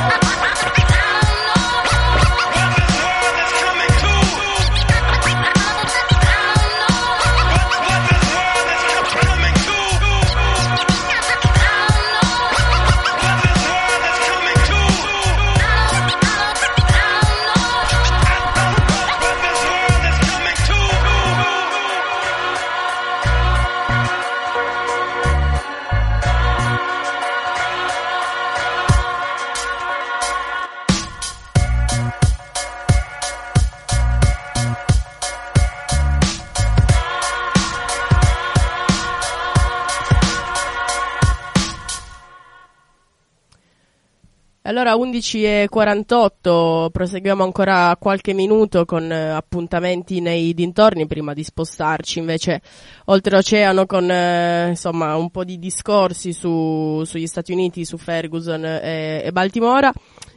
Allora undici e quarantotto, proseguiamo ancora qualche minuto con eh, appuntamenti nei dintorni prima di spostarci invece oltreoceano con eh, insomma un po' di discorsi su, sugli Stati Uniti, su Ferguson e, e Baltimora,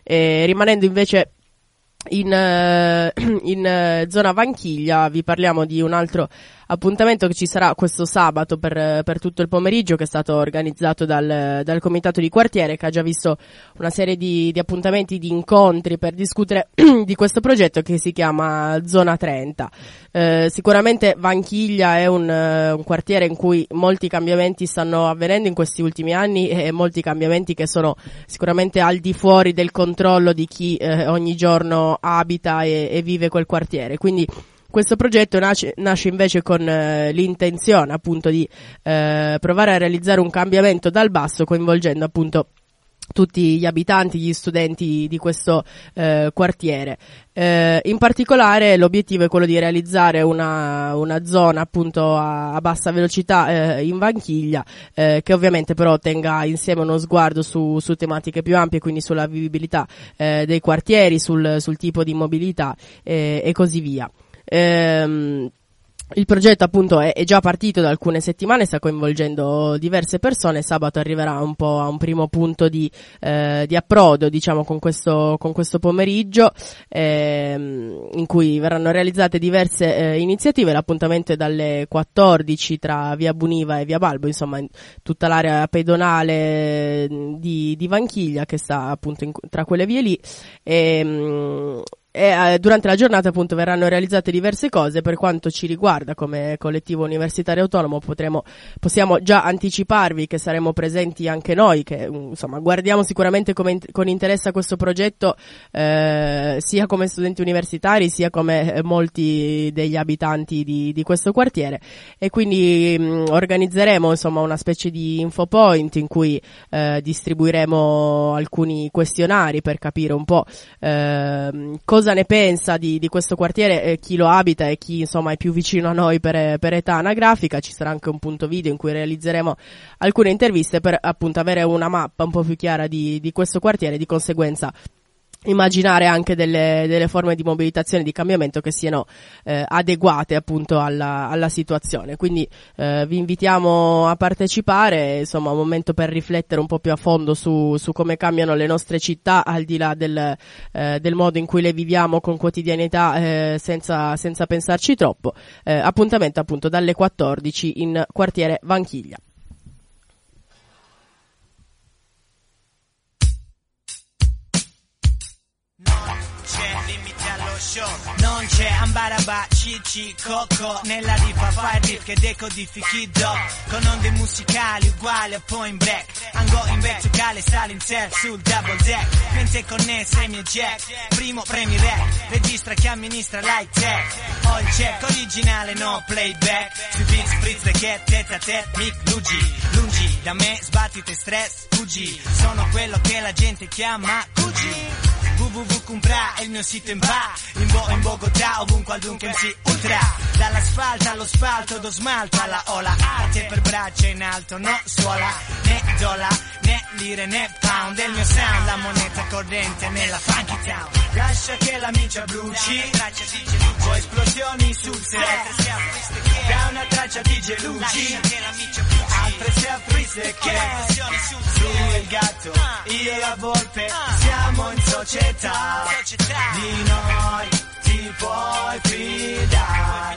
e rimanendo invece in, eh, in eh, zona Vanchiglia vi parliamo di un altro appuntamento che ci sarà questo sabato per, per tutto il pomeriggio, che è stato organizzato dal, dal comitato di quartiere, che ha già visto una serie di, di appuntamenti, di incontri per discutere di questo progetto che si chiama Zona trenta. Eh, sicuramente Vanchiglia è un, un quartiere in cui molti cambiamenti stanno avvenendo in questi ultimi anni, e molti cambiamenti che sono sicuramente al di fuori del controllo di chi eh, ogni giorno abita e, e vive quel quartiere. Quindi questo progetto nasce, nasce invece con eh, l'intenzione appunto di eh, provare a realizzare un cambiamento dal basso, coinvolgendo appunto tutti gli abitanti, gli studenti di questo eh, quartiere. Eh, in particolare l'obiettivo è quello di realizzare una, una zona appunto a, a bassa velocità eh, in Vanchiglia, eh, che ovviamente però tenga insieme uno sguardo su, su tematiche più ampie, quindi sulla vivibilità eh, dei quartieri, sul, sul tipo di mobilità eh, e così via. Ehm, il progetto appunto è, è già partito da alcune settimane, sta coinvolgendo diverse persone. Sabato arriverà un po' a un primo punto di, eh, di approdo, diciamo, con questo, con questo pomeriggio, ehm, in cui verranno realizzate diverse eh, iniziative. L'appuntamento è dalle quattordici tra via Buniva e via Balbo, insomma in tutta l'area pedonale di, di Vanchiglia, che sta appunto in, tra quelle vie lì. E, E eh, durante la giornata appunto verranno realizzate diverse cose. Per quanto ci riguarda come collettivo universitario autonomo, potremo, possiamo già anticiparvi che saremo presenti anche noi, che insomma guardiamo sicuramente come, con interesse a questo progetto, eh, sia come studenti universitari sia come eh, molti degli abitanti di, di questo quartiere, e quindi mh, organizzeremo insomma una specie di info point in cui eh, distribuiremo alcuni questionari per capire un po' eh, cosa cosa ne pensa di, di questo quartiere, eh, chi lo abita e chi insomma è più vicino a noi per, per età anagrafica. Ci sarà anche un punto video in cui realizzeremo alcune interviste per appunto avere una mappa un po' più chiara di, di questo quartiere, di conseguenza immaginare anche delle, delle forme di mobilitazione, di cambiamento che siano eh, adeguate appunto alla, alla situazione. Quindi eh, vi invitiamo a partecipare, insomma un momento per riflettere un po' più a fondo su, su come cambiano le nostre città, al di là del, eh, del modo in cui le viviamo con quotidianità, eh, senza, senza pensarci troppo. Eh, appuntamento appunto dalle quattordici in quartiere Vanchiglia. Non c'è ambaraba, cici, coco nella rifa, fai riff che decodifichi doc con onde musicali uguali a Point Break. I'm going back to Cali, Stalin Cell sul double deck, mente connessa ai miei jack. Primo premi rec, registra chi amministra like tech. Ho il check originale, no playback. Sui beat spritz the cat, tete a tete, mic lugi. Lungi da me, sbattite stress, fuggi. Sono quello che la gente chiama Gucci. w w w punto compra è il mio sito in ba, in Bo in Bogotà, ovunque al dunque M C Ultra. Dall'asfalto allo spalto, do smalto alla ola, arte per braccia in alto, no suola, né dola, né lire né pound, è il mio sound, la moneta corrente nella funky town. Lascia che la micia bruci, poi esplosioni sul set, da una traccia di geluci, altre self-freeze che lui è il gatto, io la volpe, siamo in società, di noi ti puoi fidare.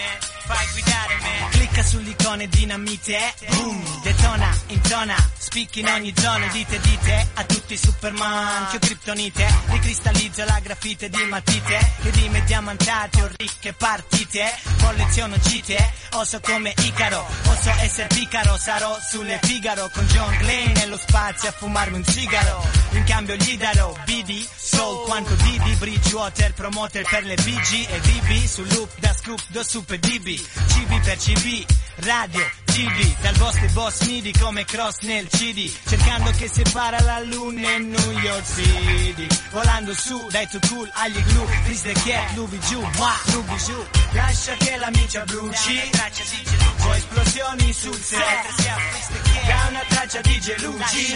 Fai guidare me. Clicca sull'icona e dinamite, boom, detona, intona, spicchi in ogni zona, dite dite a tutti i superman che ho kriptonite, ricristallizzo la grafite di matite, che di me diamantate o ricche partite, colleziono gite, oso come Icaro, posso essere picaro, sarò sulle Figaro con John Glenn nello spazio a fumarmi un sigaro, in cambio gli darò B D, soul quanto Didi, Bridgewater, promoter per le B G e V B, sul loop da scoop do super D B. C V per C V, radio, T V, dal boss dei boss midi come cross nel C D, cercando che separa la luna e New York City, volando su dai too cool agli igloo, freeze the cat, lubi giù, ma lubi giù, lascia che la micia bruci, poi esplosioni sul set, da una traccia di geluci,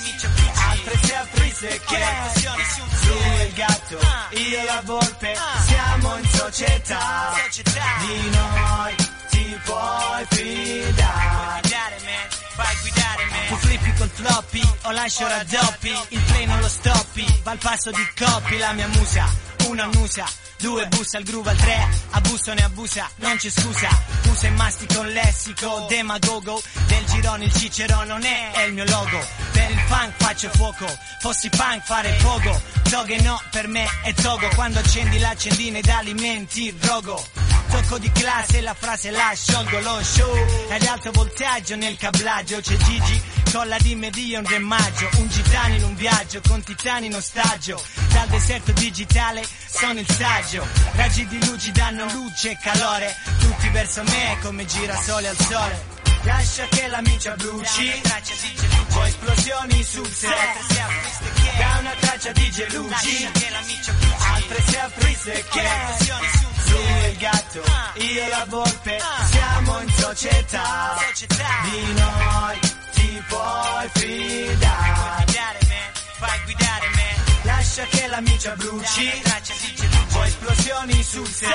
altre self freeze che lui è il gatto, io la volpe, siamo in società, di noi ti puoi fidare. Fai guidare me. Tu flippi col floppy o lascio raddoppi, il play non lo stoppi, va al passo di copy, la mia musa, una annusa, due bussa al groove, al tre abuso ne abusa, non c'è scusa, usa e mastica un lessico demagogo, del girone il cicero non è, è il mio logo, per il funk faccio fuoco, fossi punk fare poco, toghe no per me è togo, quando accendi l'accendino ed alimenti il rogo, tocco di classe la frase la sciolgo, lo show è ad alto voltaggio nel cablaggio, c'è Gigi con la di media un remaggio, un gitano in un viaggio con titani in ostaggio, dal deserto digitale sono il saggio, raggi di luci danno luce e calore, tutti verso me come girasole al sole, lascia che la micia bruci, poi esplosioni sul set, da una traccia di geluci, altre self freeze che lui è il gatto, io la volpe, siamo in società, di noi ti puoi fidare. Fai guidare me, lascia che la micia bruci, poi esplosioni sul set,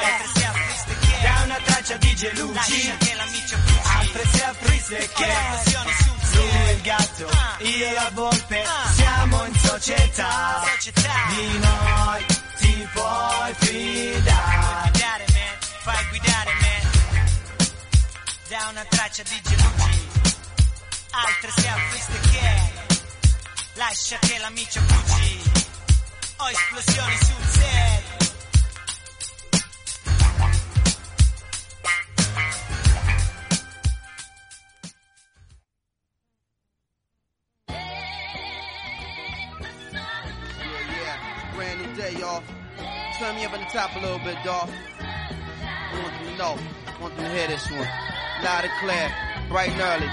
da una traccia di geluci, altre self freeze che lui è il gatto, io la volpe, siamo in società, di noi ti puoi fidare. Fai guidare me, da una traccia di geluci, altre self freeze che lascia che la micia bruci, ho esplosioni sul set. Brand new day, y'all. Turn me up on the top a little bit, dawg. I want them to know. I want them to hear this one. Loud and clear, bright and early.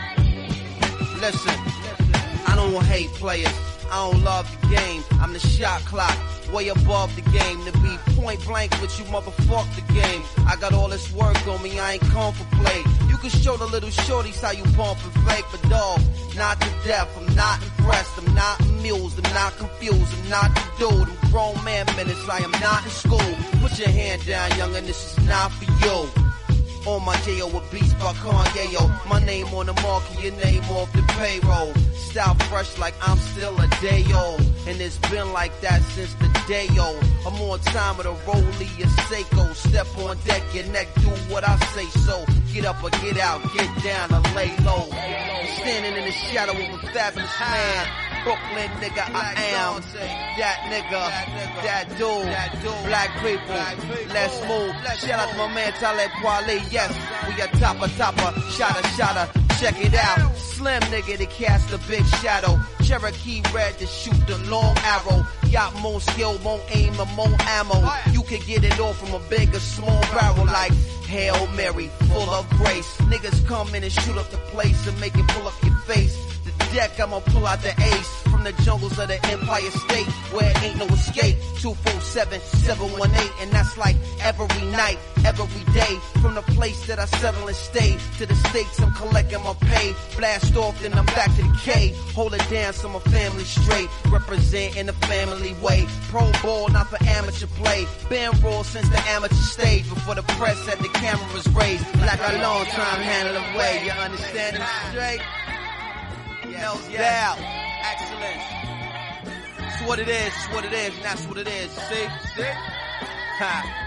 Listen, I don't hate players. I don't love the game. I'm the shot clock. way above the game. To be point blank with you, motherfuck the game. I got all this work on me, I ain't come for play. You can show the little shorties how you pump and fake, but dog, not to death. I'm not impressed, I'm not amused, I'm not confused, I'm not the dude. I'm grown man minutes, I am not in school. Put your hand down, youngin', this is not for you. On my J O with beats by Kanye, yo. My name on the market, your name off the payroll. Style fresh like I'm still a day old. And it's been like that since the day old. I'm on time with a Rollie, a Seiko. Step on deck, your neck, do what I say so. Get up or get out, get down or lay low. Standing in the shadow of a fabulous man. Brooklyn nigga, I am that nigga, that dude, black people, let's move. Shout out to my man Talib Kweli, yes, we a topper, topper, shotter, shotter, check it out. Slim nigga to cast a big shadow, Cherokee red to shoot the long arrow. Got more skill, more aim, and more ammo. You can get it all from a big or small barrel like Hail Mary, full of grace. Niggas come in and shoot up the place and make it pull up your face. Deck, I'ma pull out the ace from the jungles of the Empire State where ain't no escape. Two four seven, seven one eight, and that's like every night, every day. From the place that I settle and stay to the states, I'm collecting my pay. Blast off, then I'm back to the K. Hold it down so my family straight. Represent in the family way. Pro ball, not for amateur play. Been raw since the amateur stage before the press had the cameras raised. Like a long time handling way. You understand it straight? No doubt. Excellence. It's what it is, it's what it is, and that's what it is. See? See? Ha.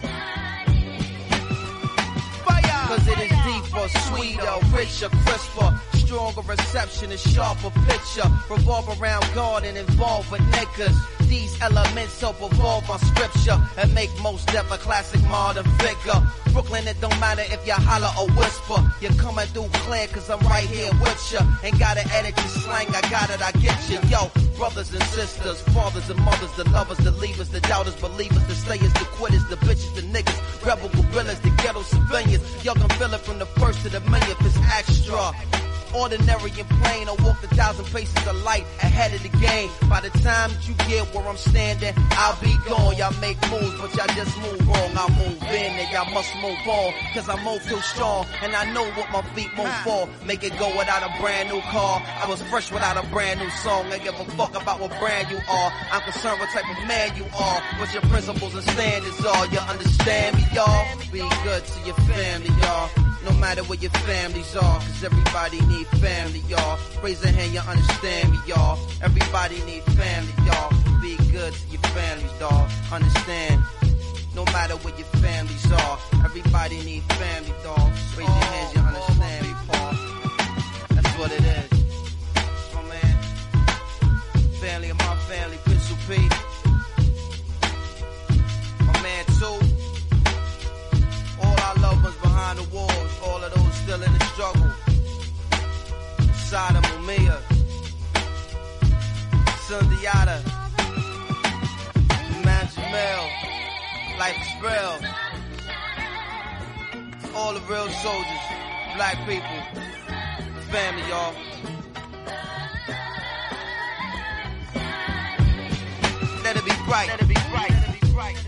Cause it is deeper, sweeter, richer, crisper, stronger reception and sharper picture. Revolve around God and involve with niggas. These elements help evolve my scripture and make most death a classic modern figure. Brooklyn, it don't matter if you holler or whisper. You're coming through clear cause I'm right here with ya. Ain't gotta edit your slang, I got it, I get you. Yo, brothers and sisters, fathers and mothers, the lovers, the leavers, the doubters, believers, the slayers, the quitters, the bitches, the niggas, rebel gorillas, the ghetto civilians. Y'all can feel it from the first to the millionth, it's extra. Ordinary and plain, I walk a thousand paces of light ahead of the game. By the time that you get where I'm standing, I'll be gone. Y'all make moves, but y'all just move wrong. I move in and y'all must move on. Cause I move too strong, and I know what my feet move for. Make it go without a brand new car. I was fresh without a brand new song. I give a fuck about what brand you are. I'm concerned what type of man you are. What your principles and standards are. You understand me, y'all? Be good to your family, y'all. No matter where your families are, cause everybody need family, y'all. Raise a hand, you understand me, y'all. Everybody need family, y'all. Be good to your families, dawg. Understand. No matter where your families are, everybody need family, dawg. Raise your hands, you understand me, Paul. That's what it is. So, man. Family of my family, Pistol P. My man, too. All our loved ones behind the walls, all of those still in the struggle. Sada Mumia, Sundiata, Man Jamel, Life is Real. All the real soldiers, black people, family, y'all. Let it be bright, let it be bright, let it be bright.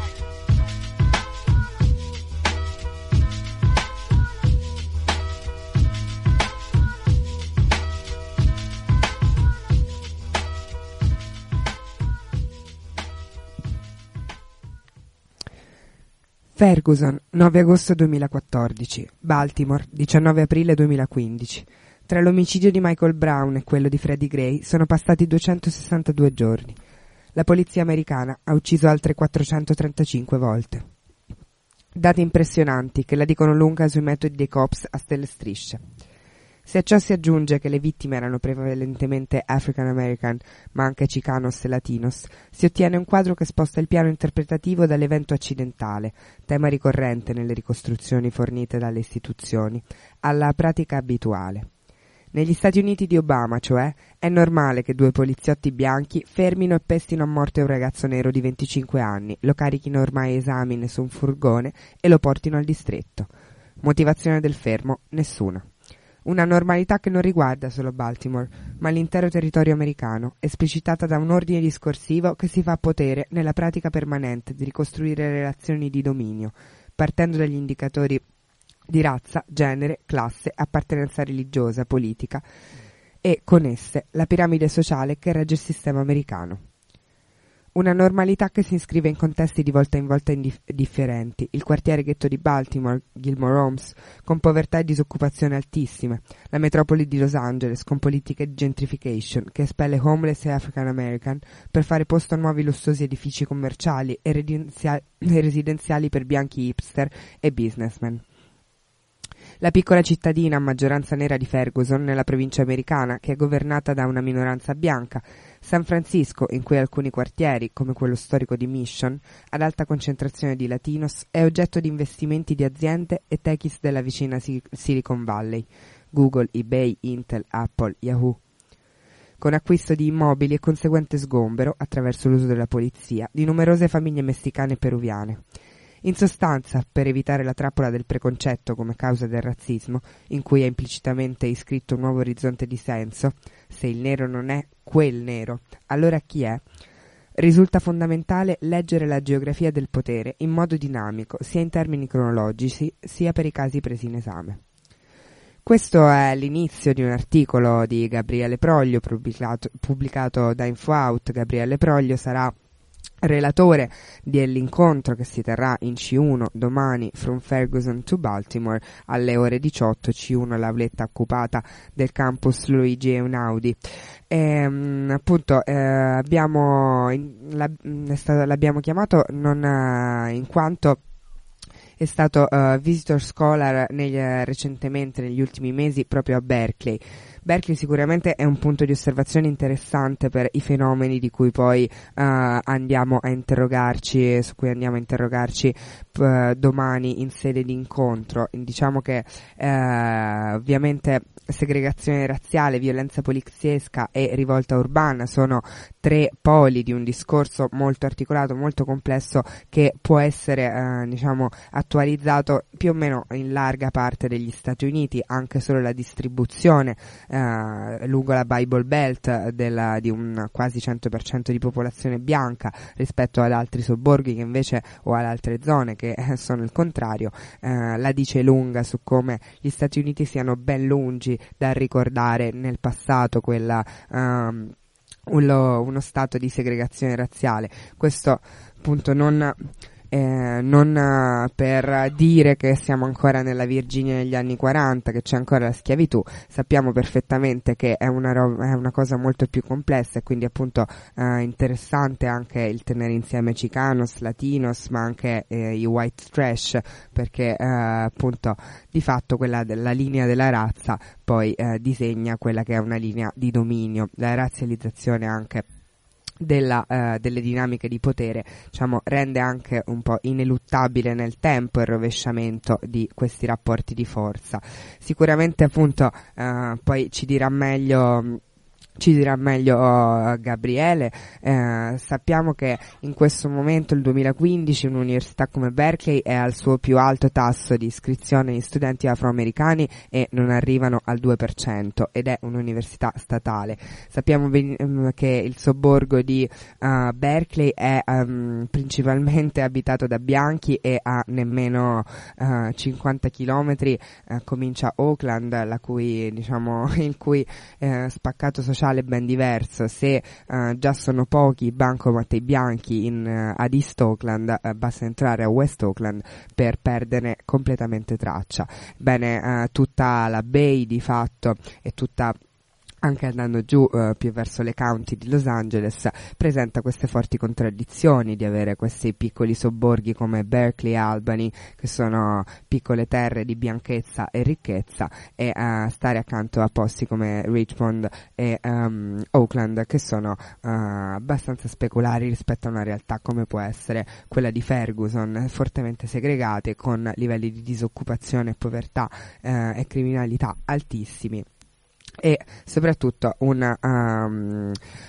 Ferguson, nove agosto duemilaquattordici. Baltimore, diciannove aprile duemilaquindici. Tra l'omicidio di Michael Brown e quello di Freddie Gray sono passati duecentosessantadue giorni. La polizia americana ha ucciso altre quattrocentotrentacinque volte. Dati impressionanti che la dicono lunga sui metodi dei cops a stelle strisce. Se a ciò si aggiunge che le vittime erano prevalentemente African American, ma anche Chicanos e Latinos, si ottiene un quadro che sposta il piano interpretativo dall'evento accidentale, tema ricorrente nelle ricostruzioni fornite dalle istituzioni, alla pratica abituale. Negli Stati Uniti di Obama, cioè, è normale che due poliziotti bianchi fermino e pestino a morte un ragazzo nero di venticinque anni, lo carichino ormai a esamine su un furgone e lo portino al distretto. Motivazione del fermo? Nessuna. Una normalità che non riguarda solo Baltimore, ma l'intero territorio americano, esplicitata da un ordine discorsivo che si fa potere nella pratica permanente di ricostruire relazioni di dominio, partendo dagli indicatori di razza, genere, classe, appartenenza religiosa, politica e, con esse, la piramide sociale che regge il sistema americano. Una normalità che si iscrive in contesti di volta in volta indif- differenti. Il quartiere ghetto di Baltimore, Gilmore Homes, con povertà e disoccupazione altissime. La metropoli di Los Angeles, con politiche di gentrification, che espelle homeless e African American per fare posto a nuovi lussuosi edifici commerciali e, redenzia- e residenziali per bianchi hipster e businessmen. La piccola cittadina a maggioranza nera di Ferguson, nella provincia americana, che è governata da una minoranza bianca. San Francisco, in cui alcuni quartieri, come quello storico di Mission, ad alta concentrazione di latinos, è oggetto di investimenti di aziende e techies della vicina Silicon Valley, Google, eBay, Intel, Apple, Yahoo, con acquisto di immobili e conseguente sgombero, attraverso l'uso della polizia, di numerose famiglie messicane e peruviane. In sostanza, per evitare la trappola del preconcetto come causa del razzismo, in cui è implicitamente iscritto un nuovo orizzonte di senso, se il nero non è quel nero, allora chi è? Risulta fondamentale leggere la geografia del potere in modo dinamico, sia in termini cronologici, sia per i casi presi in esame. Questo è l'inizio di un articolo di Gabriele Proglio pubblicato, pubblicato da InfoOut. Gabriele Proglio sarà relatore dell'incontro che si terrà in C uno domani from Ferguson to Baltimore alle ore diciotto, C uno l'auletta occupata del campus Luigi Einaudi. E, um, appunto eh, abbiamo in, la, è stato, l'abbiamo chiamato non uh, in quanto è stato uh, visitor scholar negli, uh, recentemente negli ultimi mesi proprio a Berkeley. Berkeley sicuramente è un punto di osservazione interessante per i fenomeni di cui poi uh, andiamo a interrogarci, su cui andiamo a interrogarci uh, domani in sede di incontro. Diciamo che uh, ovviamente segregazione razziale, violenza poliziesca e rivolta urbana sono tre poli di un discorso molto articolato, molto complesso, che può essere uh, diciamo attualizzato più o meno in larga parte degli Stati Uniti. Anche solo la distribuzione Uh, lungo la Bible Belt della, di un quasi cento per cento di popolazione bianca rispetto ad altri sobborghi che invece, o ad altre zone che eh, sono il contrario, uh, la dice lunga su come gli Stati Uniti siano ben lungi dal ricordare nel passato quella um, uno, uno stato di segregazione razziale. Questo appunto non Eh, non uh, per dire che siamo ancora nella Virginia negli anni quaranta, che c'è ancora la schiavitù. Sappiamo perfettamente che è una, ro- è una cosa molto più complessa, e quindi appunto uh, interessante anche il tenere insieme Chicanos, Latinos, ma anche eh, i white trash, perché uh, appunto di fatto quella della linea della razza poi uh, disegna quella che è una linea di dominio, la razzializzazione anche Della, uh, delle dinamiche di potere, diciamo, rende anche un po' ineluttabile nel tempo il rovesciamento di questi rapporti di forza. Sicuramente appunto uh, poi ci dirà meglio Ci dirà meglio uh, Gabriele. Eh, sappiamo che in questo momento, il duemilaquindici, un'università come Berkeley è al suo più alto tasso di iscrizione di studenti afroamericani e non arrivano al due per cento, ed è un'università statale. Sappiamo ben, um, che il sobborgo di uh, Berkeley è um, principalmente abitato da bianchi e a nemmeno uh, cinquanta chilometri uh, comincia Oakland, la cui, diciamo, il cui uh, spaccato sociale è ben diverso. Se uh, già sono pochi i bancomat e bianchi in, uh, ad East Oakland, uh, basta entrare a West Oakland per perderne completamente traccia. Bene, uh, tutta la Bay di fatto e tutta, anche andando giù uh, più verso le county di Los Angeles, presenta queste forti contraddizioni di avere questi piccoli sobborghi come Berkeley e Albany, che sono piccole terre di bianchezza e ricchezza, e uh, stare accanto a posti come Richmond e um, Oakland, che sono uh, abbastanza speculari rispetto a una realtà come può essere quella di Ferguson, fortemente segregate, con livelli di disoccupazione, povertà uh, e criminalità altissimi, e soprattutto una, um,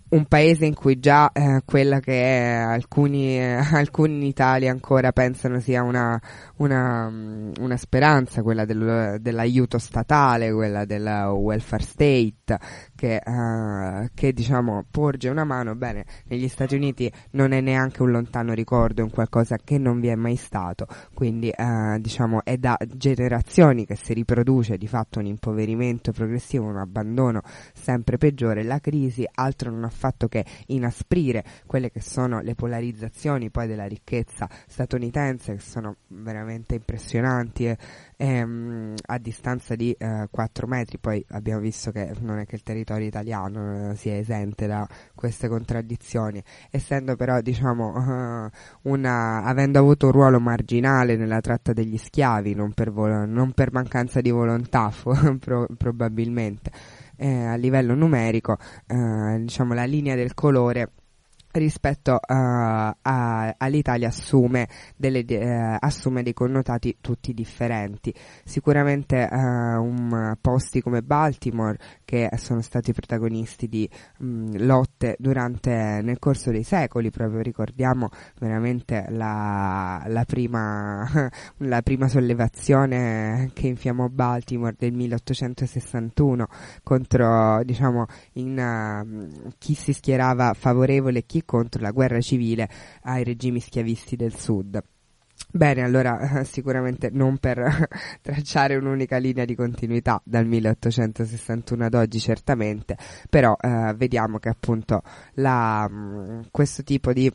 un paese in cui già eh, quella che è alcuni, eh, alcuni in Italia ancora pensano sia una, una, una speranza, quella del, dell'aiuto statale, quella della welfare state, che, uh, che diciamo porge una mano. Bene, negli Stati Uniti non è neanche un lontano ricordo, è un qualcosa che non vi è mai stato, quindi uh, diciamo è da generazioni che si riproduce di fatto un impoverimento progressivo, un abbandono sempre peggiore. La crisi altro non ha fatto che inasprire quelle che sono le polarizzazioni poi della ricchezza statunitense, che sono veramente impressionanti e, e, um, a distanza di uh, quattro metri. Poi abbiamo visto che non è che il territorio italiano uh, sia esente da queste contraddizioni, essendo però diciamo uh, una, avendo avuto un ruolo marginale nella tratta degli schiavi, non per, vol- non per mancanza di volontà pro- probabilmente. Eh, a livello numerico, eh, diciamo la linea del colore rispetto uh, a, all'Italia assume, delle, uh, assume dei connotati tutti differenti. Sicuramente uh, un, posti come Baltimore, che sono stati protagonisti di mh, lotte durante nel corso dei secoli, proprio ricordiamo veramente la, la prima la prima sollevazione che infiammò Baltimore del milleottocentosessantuno contro, diciamo, in uh, chi si schierava favorevole e chi contro la guerra civile ai regimi schiavisti del sud. Bene, allora sicuramente non per tracciare un'unica linea di continuità dal milleottocentosessantuno ad oggi certamente, però eh, vediamo che appunto la, mh, questo tipo di,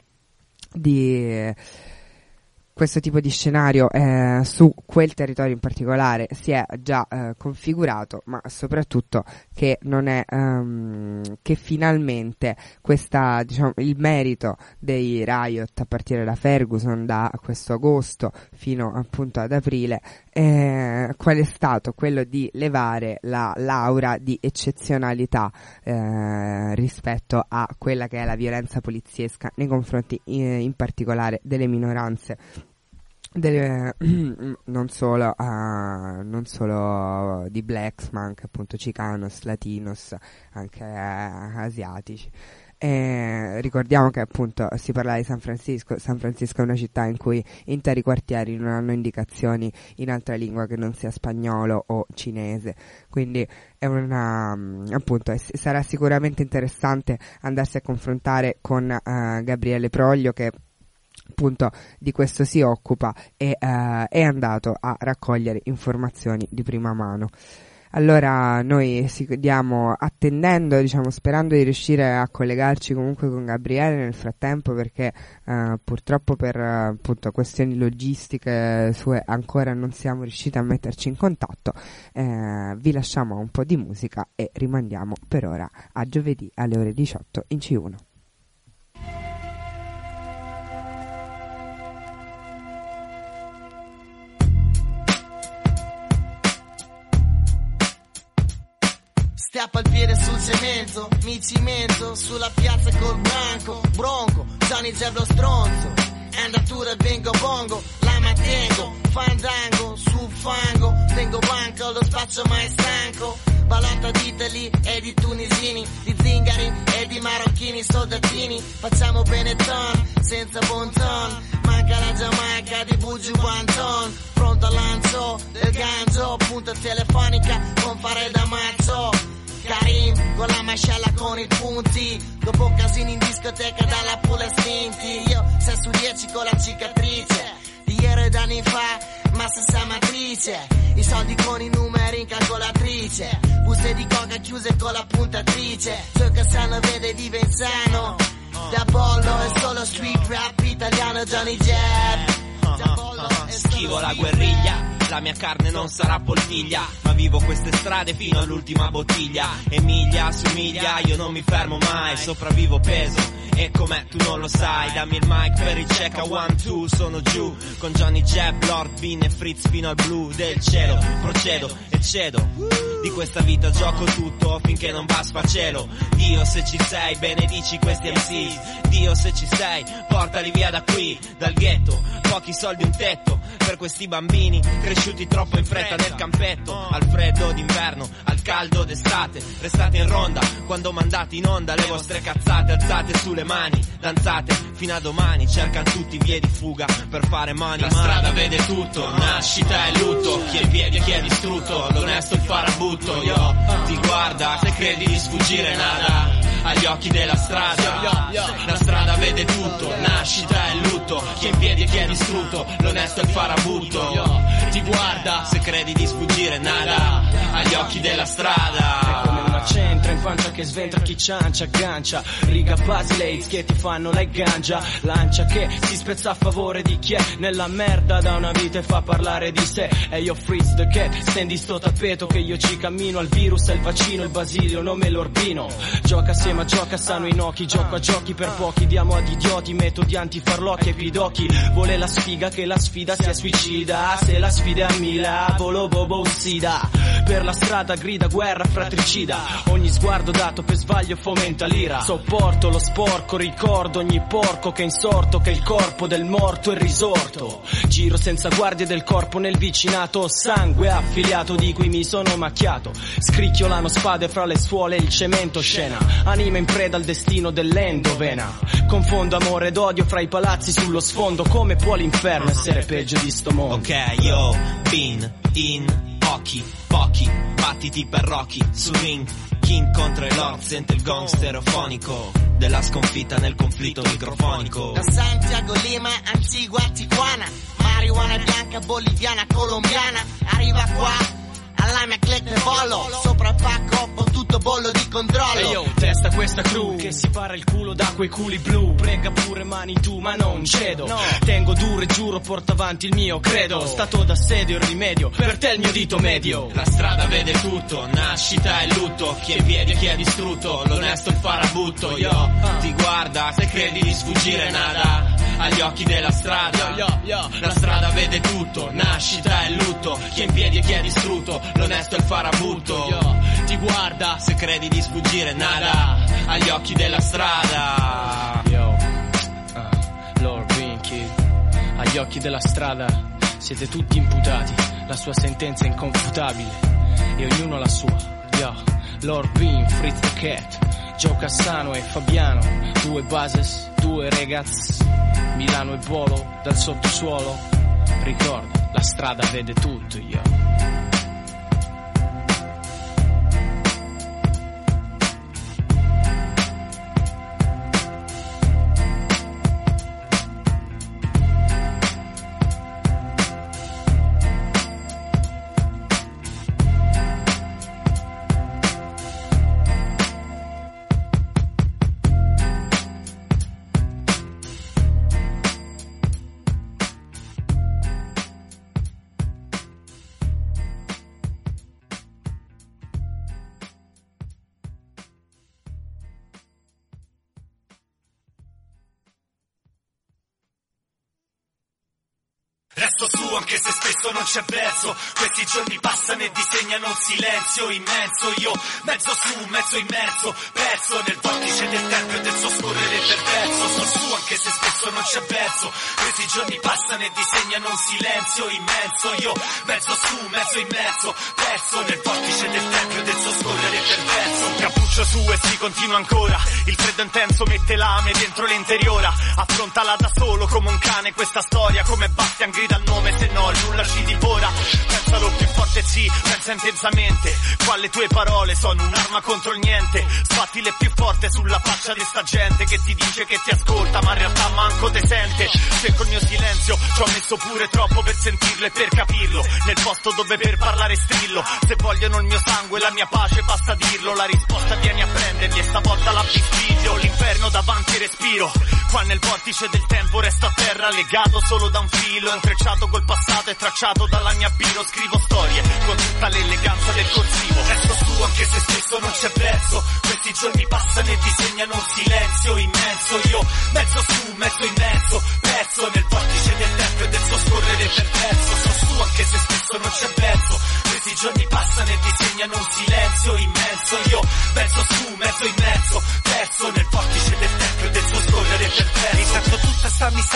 di questo tipo di scenario eh, su quel territorio in particolare si è già eh, configurato, ma soprattutto che non è um, che finalmente questa, diciamo, il merito dei riot a partire da Ferguson, da questo agosto fino appunto ad aprile, eh, qual è stato? Quello di levare la l'aura di eccezionalità eh, rispetto a quella che è la violenza poliziesca nei confronti eh, in particolare delle minoranze, delle, non solo uh, non solo di blacks, ma anche appunto chicanos, latinos, anche uh, asiatici. E ricordiamo che appunto si parla di San Francisco. San Francisco è una città in cui interi quartieri non hanno indicazioni in altra lingua che non sia spagnolo o cinese, quindi è una, appunto è, sarà sicuramente interessante andarsi a confrontare con uh, Gabriele Proglio, che appunto di questo si occupa e uh, è andato a raccogliere informazioni di prima mano. Allora noi si diamo attendendo, diciamo, sperando di riuscire a collegarci comunque con Gabriele nel frattempo, perché uh, purtroppo per uh, appunto questioni logistiche sue ancora non siamo riusciti a metterci in contatto. Eh, vi lasciamo un po' di musica e rimandiamo per ora a giovedì alle ore diciotto in C uno. Stappa il piede sul cemento, mi cimento sulla piazza col branco, bronco, Johnny Jab lo stronzo, andatura bingo bongo, la mantengo, fandango, sul fango, tengo banco, lo spazio mai stanco, balotta di Italy e di tunisini, di zingari e di marocchini, soldatini, facciamo Benetton, senza bon ton, manca la Giamaica di Buju Banton, pronto al lancio del gancio, punta telefonica, con fare da mazzo, Karim con la mascella con i punti, dopo casini in discoteca dalla pula stinti, io sei su dieci con la cicatrice di ieri ed anni fa, ma stessa matrice, i soldi con i numeri in calcolatrice, buste di coca chiuse con la puntatrice, ciò che sanno vede di Venzano, da bollo è solo street rap italiano, Johnny Jab, da bollo è solo schivo la guerriglia, la mia carne non sarà poltiglia, ma vivo queste strade fino all'ultima bottiglia, e miglia su miglia io non mi fermo mai, sopravvivo peso, e com'è tu non lo sai, dammi il mic per il check a one two, sono giù, con Johnny Jab, Lord Bean e Fritz fino al blu del cielo, procedo e cedo, di questa vita gioco tutto finché non va a sfacelo, Dio se ci sei benedici questi M C, Dio se ci sei portali via da qui, dal ghetto, pochi soldi un tetto, per questi bambini cresciuti troppo in fretta nel campetto, al freddo d'inverno al caldo d'estate. Restate in ronda quando mandate in onda le vostre cazzate. Alzate sulle mani, danzate fino a domani. Cercano tutti vie di fuga per fare money. La strada vede tutto, nascita e lutto. Chi è in piedi e chi è distrutto, l'onesto e il farabutto. Io ti guarda se credi di sfuggire nada agli occhi della strada. La strada vede tutto, nascita e lutto. Chi è in piedi e chi è distrutto, l'onesto e il farabutto. Ti guarda se credi di sfuggire nada agli occhi della strada. È come una centra in pancia che sventra chi ciancia, aggancia riga Basileis che ti fanno la gangia. Lancia che si spezza a favore di chi è nella merda da una vita e fa parlare di sé. E io freeze the cat, stendi sto tappeto che io ci cammino. Al virus è il vaccino, il basilio, nome l'orbino. Gioca assieme a gioca, sano in occhi. Gioco a giochi per pochi, diamo ad idioti metodi antifarlocchi e pidocchi. Vuole la sfiga che la sfida sia suicida. Se la sfida a Mila, volo bobo ussida. Per la strada grida guerra fratricida. Ogni sguardo dato per sbaglio fomenta l'ira. Sopporto lo sporco, ricordo ogni porco che è insorto, che il corpo del morto è risorto. Giro senza guardie del corpo nel vicinato. Sangue affiliato di cui mi sono macchiato. Scricchiolano spade fra le suole e il cemento. Scena, anima in preda al destino dell'endovena. Confondo amore ed odio fra i palazzi sullo sfondo. Come può l'inferno essere peggio di sto mondo? Ok, yo, been in occhi, pochi, battiti per Rocky, su ring, King contro i Lord, sente il gong stereofonico della sconfitta nel conflitto microfonico. Da Santiago, Lima, Antigua, Tijuana, marijuana bianca, boliviana, colombiana, arriva qua. Alla mia click ne bollo, sopra il pacco, tutto bollo di controllo. E io, testa questa crew che si para il culo da quei culi blu. Prega pure mani tu, ma non cedo. No. Tengo duro e giuro, porto avanti il mio credo. Stato d'assedio il rimedio, per te il mio dito medio. La strada vede tutto, nascita e lutto. Chi è in piedi e chi è distrutto, l'onesto e il farabutto. Yo, uh. ti guarda se credi di sfuggire nada agli occhi della strada. Yo, yo, yo. La strada vede tutto, nascita e lutto. Chi è in piedi e chi è distrutto, l'onesto e il farabutto. Yo, ti guarda se credi di sfuggire nada agli occhi della strada. Yo, uh, Lord Bean Kid, agli occhi della strada siete tutti imputati. La sua sentenza è inconfutabile e ognuno la sua. Yo, Lord Bean, Fritz the Cat, Joe Cassano e Fabiano. Due bases, due ragazzi, Milano e Volo dal sottosuolo. Ricorda, la strada vede tutto, yo. Resto su anche se spesso non c'è verso. Questi giorni passano e disegnano un silenzio immenso. Io mezzo su, mezzo immerso, perso nel vortice del tempo e del suo scorrere perverso. Sto su anche se spesso non c'è verso. Questi giorni passano e disegnano un silenzio immenso. Io mezzo su, mezzo immerso, perso nel vortice del tempo e del suo scorrere perverso. Cappuccio su e si continua ancora. Il freddo intenso mette lame dentro l'interiora. Affrontala da solo come un cane questa storia. Come Bastian grida il nome, se no nulla ci divora. Pensalo più forte, sì, pensa intensamente. Qua le tue parole sono un'arma contro il niente. Sbattile più forte sulla faccia di sta gente che ti dice che ti ascolta ma in realtà manco te sente. Cerco il mio silenzio, ci ho messo pure troppo per sentirlo e per capirlo. Nel posto dove per parlare strillo. Se vogliono il mio sangue, la mia pace, basta dirlo. La risposta vieni a prenderli e stavolta la bisbiglio. L'inferno davanti respiro. Qua nel vortice del tempo resto a terra, legato solo da un filo, intrecciato col passato e tracciato dalla mia biro. Scrivo storie con tutta l'eleganza del corsivo. Resto su anche se spesso non c'è verso. Questi giorni passano e disegnano un silenzio immenso. Io mezzo su, mezzo immerso, perso nel vortice del tempo e del suo scorrere perverso. Sto su anche se spesso non c'è verso. Questi giorni passano e disegnano un silenzio immenso. Io mezzo su, mezzo immerso, perso nel vortice del tempo e del suo scorrere perverso. Mi sento tutta sta miseria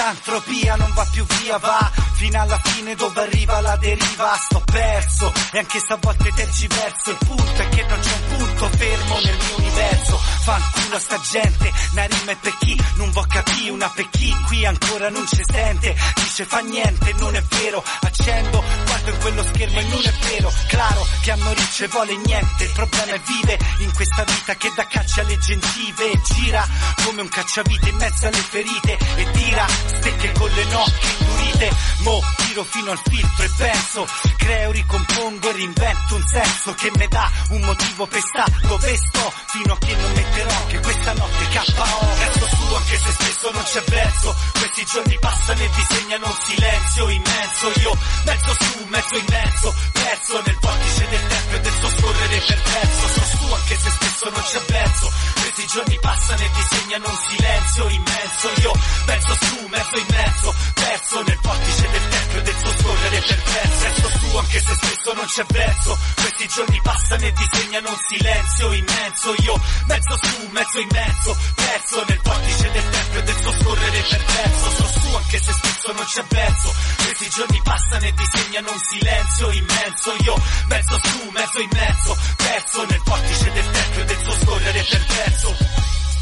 L'antropia non va più via, va fino alla fine dove arriva la deriva. Sto perso e anche se a volte tergiverso, il punto è che non c'è un punto fermo nel mio universo. Fanculo sta gente, una rima è per chi non vuol capire, una per chi qui ancora non ci sente. Dice fa niente, non è vero, accendo, guardo in quello schermo e non è vero. Claro che a morire ci vuole niente, il problema è vive in questa vita che dà caccia alle gengive e gira come un cacciavite in mezzo alle ferite e tira stecche con le nocche indurite. Mo tiro fino al filtro e penso, creo, ricompongo e reinvento un senso che mi dà un motivo per sta dove sto, fino a che non metterò anche questa notte K O. Resto su anche se spesso non c'è verso, questi giorni passano e disegnano un silenzio immenso. Io mezzo su, mezzo immenso, perso nel vortice del tempo e del suo scorrere perverso. Sto su anche se spesso non c'è verso, questi giorni passano e disegnano un silenzio immenso. Io mezzo su, mezzo immenso, perso nel vortice del tempo e del suo scorrere perverso. Resto su anche se spesso non c'è verso, questi giorni passano e disegnano un silenzio immenso. Io mezzo su, mezzo immenso, perso nel vortice del tempo e del suo scorrere perverso. Sto su anche se spesso non c'è verso, questi giorni passano e disegnano un silenzio immenso. Io mezzo su, mezzo immenso, perso nel vortice del tempo e del suo scorrere perverso.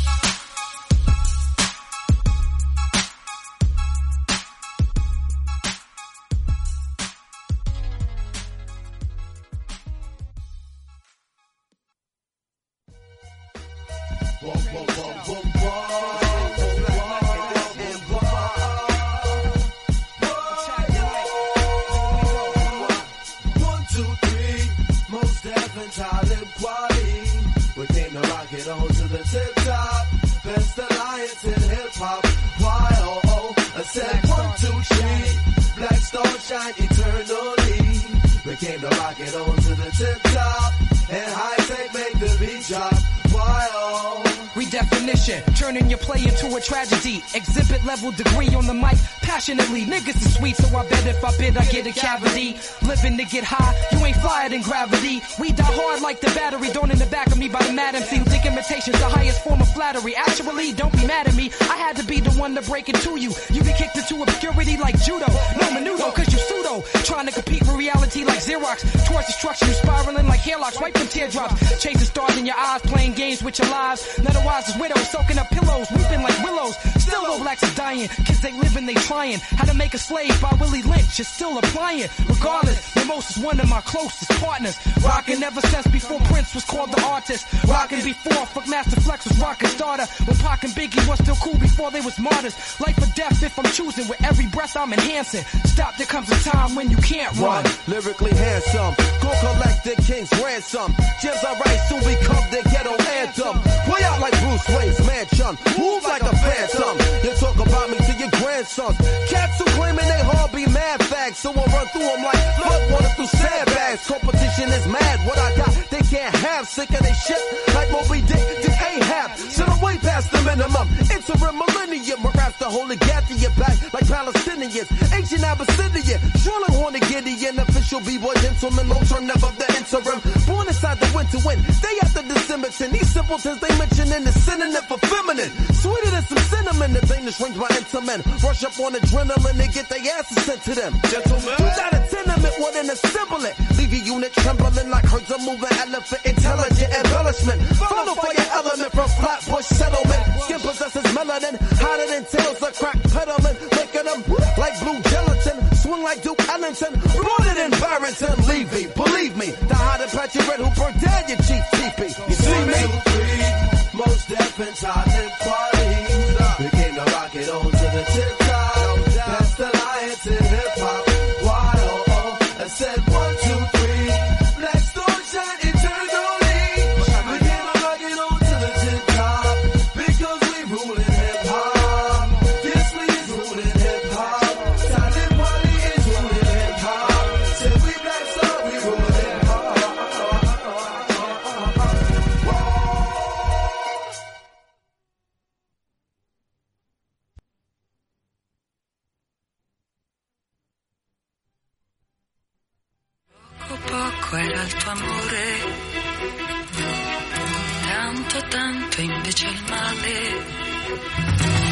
Turning your play into a tragedy. Exhibit level degree on the mic. Passionately, niggas is sweet, so I bet if I bid I get a cavity. Living to get high, you ain't flyer than gravity. We die hard like the battery, thrown in the back of me by the Madam C. Who think imitation's the highest form of flattery. Actually, don't be mad at me, I had to be the one to break it to you. You be kicked into obscurity like judo. No menudo, cause you pseudo. Trying to compete with reality like Xerox. Towards destruction, you spiraling like hairlocks. Wipe them teardrops. Chasing stars in your eyes, playing games with your lives. Otherwise, as widows, soaking up pillows, weeping like willows. Still no blacks is dying, kids they living, they trying. How to make a slave by Willie Lynch is still applying. Regardless, Mimos is one of my closest partners. Rockin' ever since before Prince was called the artist. Rockin' before Fuck Master Flex was rockin' starter. When Pac and Biggie was still cool before they was martyrs. Life or death if I'm choosing, with every breath I'm enhancing. Stop, there comes a time when you can't run. Run, lyrically handsome, go collect the king's ransom. Gems I write soon become the ghetto anthem. Way out like Bruce Wayne's mansion, move like a phantom. You talk about me to your grandsons. Cats who claiming they hard be mad fags, so I run through them like flood water through sandbags. Competition is mad, what I got they can't have. Sick of they shit like Moby Dick, Dick Ahab. So I'm way past the minimum. Interim millennium, my raps the whole gap to your back like Palestinians. Ancient Abyssinian, Charlotte Horner Gideon, official b-boy gentleman, long term never the interim. Born inside the winter wind, stay after the Simonton. These simpletons they mention in the synonym for feminine. Sweeter than some cinnamon, the thing that shrinks my intimate. Rush up on adrenaline and get their asses sent to them. Gentlemen, you got a tenement, what an assemble it. Leave your unit trembling like herds of moving elephant. Intelligent embellishment. Follow for your element from Flatbush settlement. Skin possesses melanin, hotter than tails of crack peddling. Licking them like blue gelatin. Swing like Duke Ellington. Brought it in Barrington. Leave me, believe me. The hot and patchy red who burned down your chief teepee. You see me? One, two, three, most deaf and silent qualities. We came to rock it on to the tip top. That's the alliance in hip hop. Y O O. I said one, two, three. Black Star shine eternally. We came to rock it on to the tip top. Because we rule in hip hop. This we is ruling hip hop. Silent quality is ruling hip hop. Said we Black Star, we rule hip hop. Poco era il tuo amore, tanto tanto invece il male.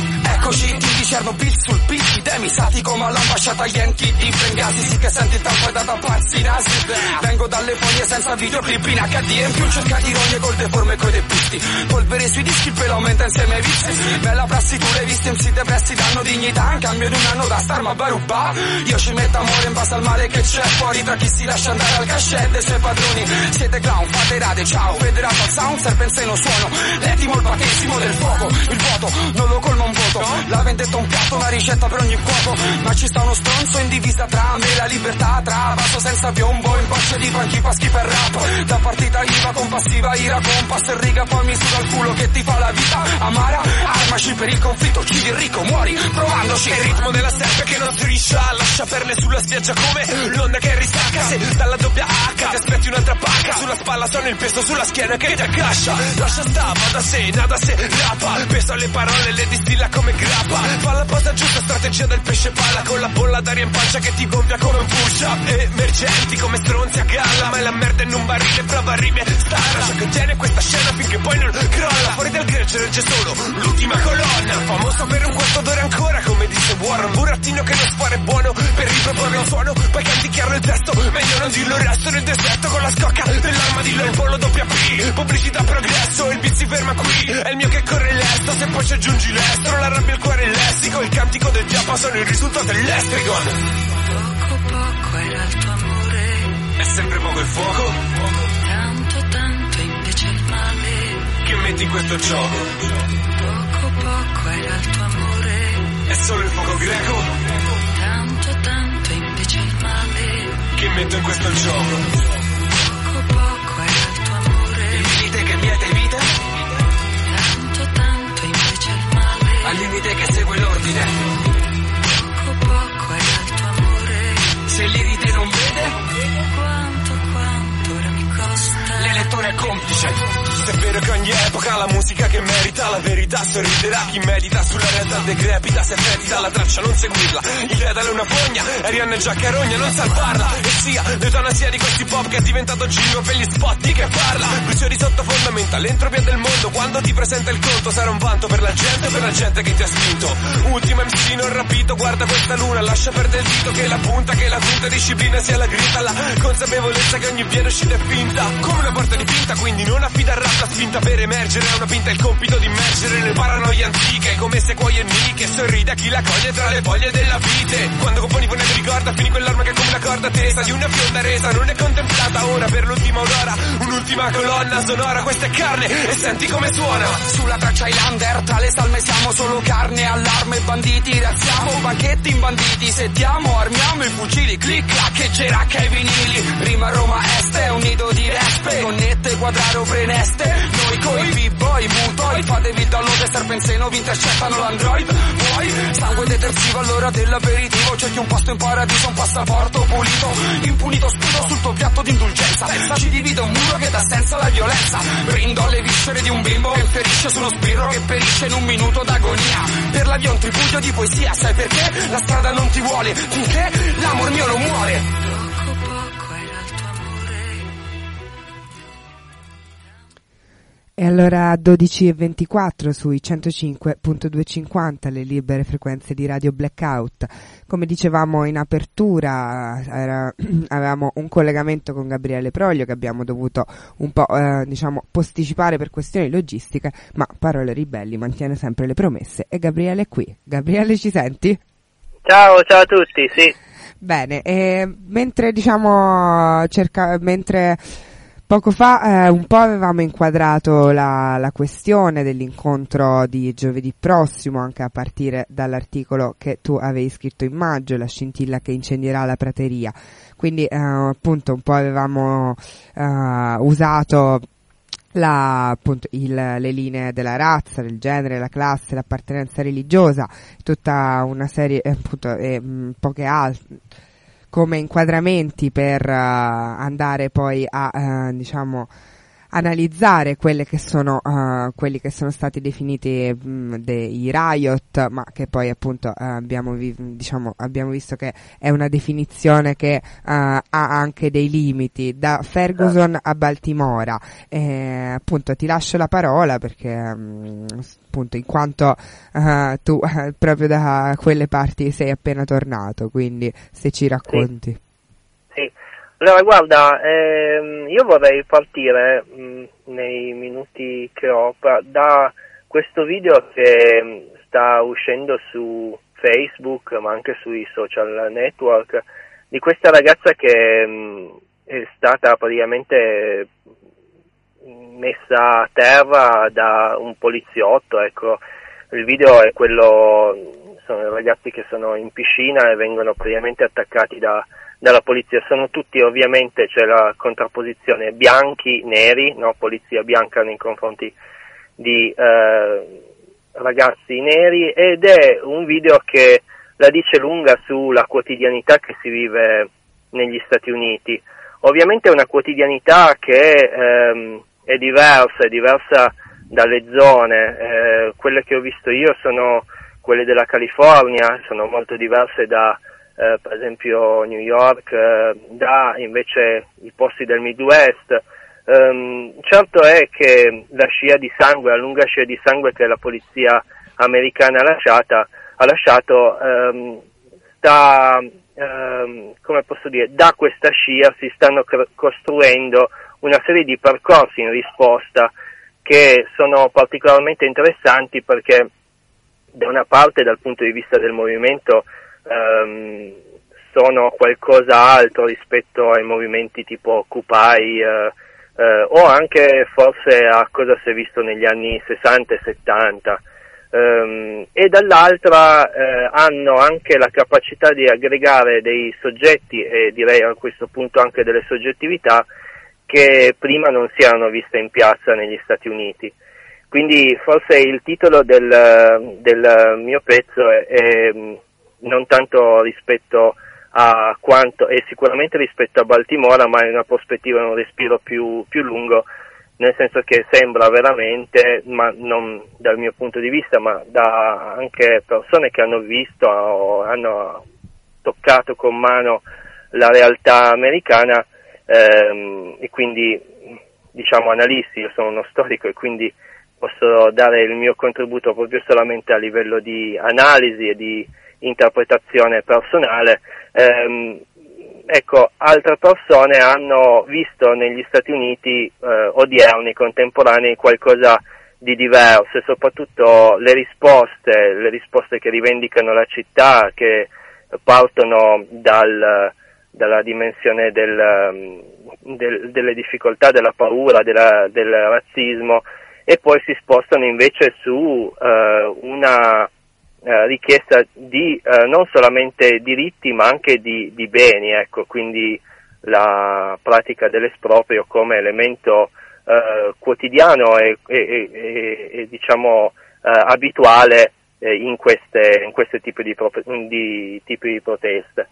Eccoci di Chernobyl sul beat, idemi stati come all'ambasciata Yankee di Bengasi. Sì che senti il tempo è da tapparsi i nasi. Vengo dalle fogne senza videoclip in acca di, e in più cerca di rogne col deforme coi depisti. Polvere sui dischi, il pelo aumenta insieme ai vizi. Bella prassi, tu le visti, M C depressi danno dignità. In cambio di un anno da star ma baruba. Io ci metto amore in base al male che c'è fuori, tra chi si lascia andare al cachet dei suoi padroni. Siete clown, fate rade, ciao, federato al sound, serpe in seno suono. L'ettimo, il battesimo del fuoco, il vuoto non lo colma un voto. La vendetta un piatto, una ricetta per ogni cuoco. Ma ci sta uno stronzo in divisa tra me e la libertà, tra vaso senza piombo, in bocce di panchi pa' schifo e rap. Da partita I V A con passiva ira, con pasta e riga, poi mi suda il culo che ti fa la vita amara. Armaci per il conflitto, uccidi il ricco, muori provandoci. Il ritmo della serpe che non striscia, lascia perle sulla spiaggia come l'onda che ristacca. Se dalla doppia H ti aspetti un'altra pacca, sulla spalla sono il peso, sulla schiena che ti accascia. Lascia sta, va da sé, nada se rapa, peso alle parole, le distilla come grappa. Fa la posa giusta, strategia del pesce palla, con la bolla d'aria in pancia che ti gonfia come un push-up. Emergenti come stronzi a galla, ma è la merda in un barile, prova rime star. Lascia che tiene questa scena finché poi non crolla. Fuori dal gregge regge solo l'ultima colonna, famoso per un quarto d'ora ancora, come disse Warren. Burattino che non spara è buono per riproporre un suono, poi canticchiarlo il testo, meglio non dirlo, il resto nel deserto con la scocca dell'armadillo, il pollo doppia P, pubblicità progresso, il beat si ferma qui, è il mio che corre l'esto, se poi ci aggiungi l'estero, la rabbia, il cuore e il lessico, il cantico del diavolo sono il risultato dell'estrigon. Poco poco era il tuo amore, è sempre poco il fuoco, tanto tanto invece il male che metti in questo gioco. Poco poco era il tuo amore, è solo il fuoco greco, tanto tanto invece il male che metto in questo gioco. Poco poco era il tuo amore, il limite che miete vita, tanto tanto invece il male al limite che segue l'ordine. Poco poco era il tuo amore, se l'iride non vede quanto quanto ora mi costa. L'elettore è complice. Se è vero che ogni epoca ha la musica che merita, la verità sorriderà chi medita sulla realtà decrepita. Se fetida la traccia non seguirla, il dedalo è una fogna, Arianna è già carogna, non salvarla. E sia l'eutanasia di questi pop che è diventato giro per gli spot di che parla. Brucio di sotto fondamenta l'entropia del mondo, quando ti presenta il conto sarà un vanto per la gente, per la gente che ti ha spinto. Ultima M C non rapito, guarda questa luna, lascia perdere il dito che la punta, che la punta disciplina sia la grinta, la consapevolezza che ogni via d'uscita è finta, come una porta dipinta, quindi non affida al rap la spinta per emergere, è una pinta il compito di immergere nelle paranoie antiche, come sequoie e miche, sorride a chi la coglie tra le foglie della vite. Quando componi poi ne mi ricorda, fini quell'arma che è come una corda tesa di una fionda resa, non è contemplata ora per l'ultima aurora, un'ultima colonna sonora, questa è carne e senti come suona. Sulla traccia Highlander, tra le salme siamo solo carne, allarme banditi, razziamo banchetti in banditi, sediamo, armiamo i fucili, clic clac e geracca ai vinili. Rima Roma Est è un nido di respe, connette quadraro preneste, noi coi b-boy mutoi, fatevi il download e serpe in seno, vi intercettano l'android. Vuoi sangue detersivo all'ora dell'aperitivo, cerchi un posto in paradiso, un passaporto pulito, impunito sputo sul tuo piatto d'indulgenza, ci divide un muro che dà senso alla violenza. Brindo alle viscere di un bimbo che ferisce su uno sbirro che perisce in un minuto d'agonia. Per la via un tripudio di poesia, sai perché? La strada non ti vuole, finché l'amor mio non muore. Poco poco era il tuo amore. E allora dodici e ventiquattro sui centocinque virgola duecentocinquanta, le libere frequenze di Radio Blackout. Come dicevamo in apertura, era, avevamo un collegamento con Gabriele Proglio che abbiamo dovuto un po' eh, diciamo posticipare per questioni logistiche, ma Parole Ribelli mantiene sempre le promesse e Gabriele è qui. Gabriele, ci senti? Ciao, ciao a tutti, sì. Bene, e mentre diciamo cerca mentre poco fa eh, un po' avevamo inquadrato la, la questione dell'incontro di giovedì prossimo, anche a partire dall'articolo che tu avevi scritto in maggio, la scintilla che incendierà la prateria. Quindi eh, appunto un po' avevamo eh, usato la, appunto, il, le linee della razza, del genere, la classe, l'appartenenza religiosa, tutta una serie, eh, appunto, e mh, poche altre come inquadramenti per uh, andare poi a uh, diciamo analizzare quelle che sono uh, quelli che sono stati definiti mh, dei riot, ma che poi appunto uh, abbiamo, vi- diciamo, abbiamo visto che è una definizione che uh, ha anche dei limiti, da Ferguson a Baltimora. E, appunto ti lascio la parola perché um, appunto in quanto uh, tu uh, proprio da quelle parti sei appena tornato, quindi se ci racconti. Sì, sì. Allora guarda, ehm, io vorrei partire mh, nei minuti che ho da questo video che sta uscendo su Facebook ma anche sui social network di questa ragazza che mh, è stata praticamente messa a terra da un poliziotto. Ecco, il video è quello, sono ragazzi che sono in piscina e vengono praticamente attaccati da dalla polizia. Sono tutti, ovviamente c'è la contrapposizione bianchi, neri, no? Polizia bianca nei confronti di eh, ragazzi neri, ed è un video che la dice lunga sulla quotidianità che si vive negli Stati Uniti. Ovviamente è una quotidianità che ehm, è diversa, è diversa dalle zone. Eh, quelle che ho visto io sono quelle della California, sono molto diverse da Uh, per esempio New York, uh, da invece i posti del Midwest. Um, certo è che la scia di sangue, la lunga scia di sangue che la polizia americana ha, lasciata, ha lasciato, um, sta, um, come posso dire, da questa scia si stanno cr- costruendo una serie di percorsi in risposta che sono particolarmente interessanti, perché da una parte, dal punto di vista del movimento, Um, sono qualcosa altro rispetto ai movimenti tipo Occupy uh, uh, o anche forse a cosa si è visto negli anni sessanta e settanta, um, e dall'altra uh, hanno anche la capacità di aggregare dei soggetti e direi a questo punto anche delle soggettività che prima non si erano viste in piazza negli Stati Uniti. Quindi forse il titolo del, del mio pezzo è, è non tanto rispetto a quanto, e sicuramente rispetto a Baltimora, ma in una prospettiva, un respiro più, più lungo, nel senso che sembra veramente, ma non dal mio punto di vista, ma da anche persone che hanno visto o hanno toccato con mano la realtà americana, ehm, e quindi diciamo analisti, io sono uno storico e quindi posso dare il mio contributo proprio solamente a livello di analisi e di interpretazione personale. Ehm, ecco, altre persone hanno visto negli Stati Uniti eh, odierni, contemporanei, qualcosa di diverso, e soprattutto le risposte, le risposte che rivendicano la città, che partono dal, dalla dimensione del, del, delle difficoltà, della paura, della, del razzismo, e poi si spostano invece su eh, una Uh, richiesta di uh, non solamente diritti ma anche di, di beni, ecco, quindi la pratica dell'esproprio come elemento uh, quotidiano e, e, e, e diciamo uh, abituale eh, in queste in questi tipi di, pro, di tipi di proteste.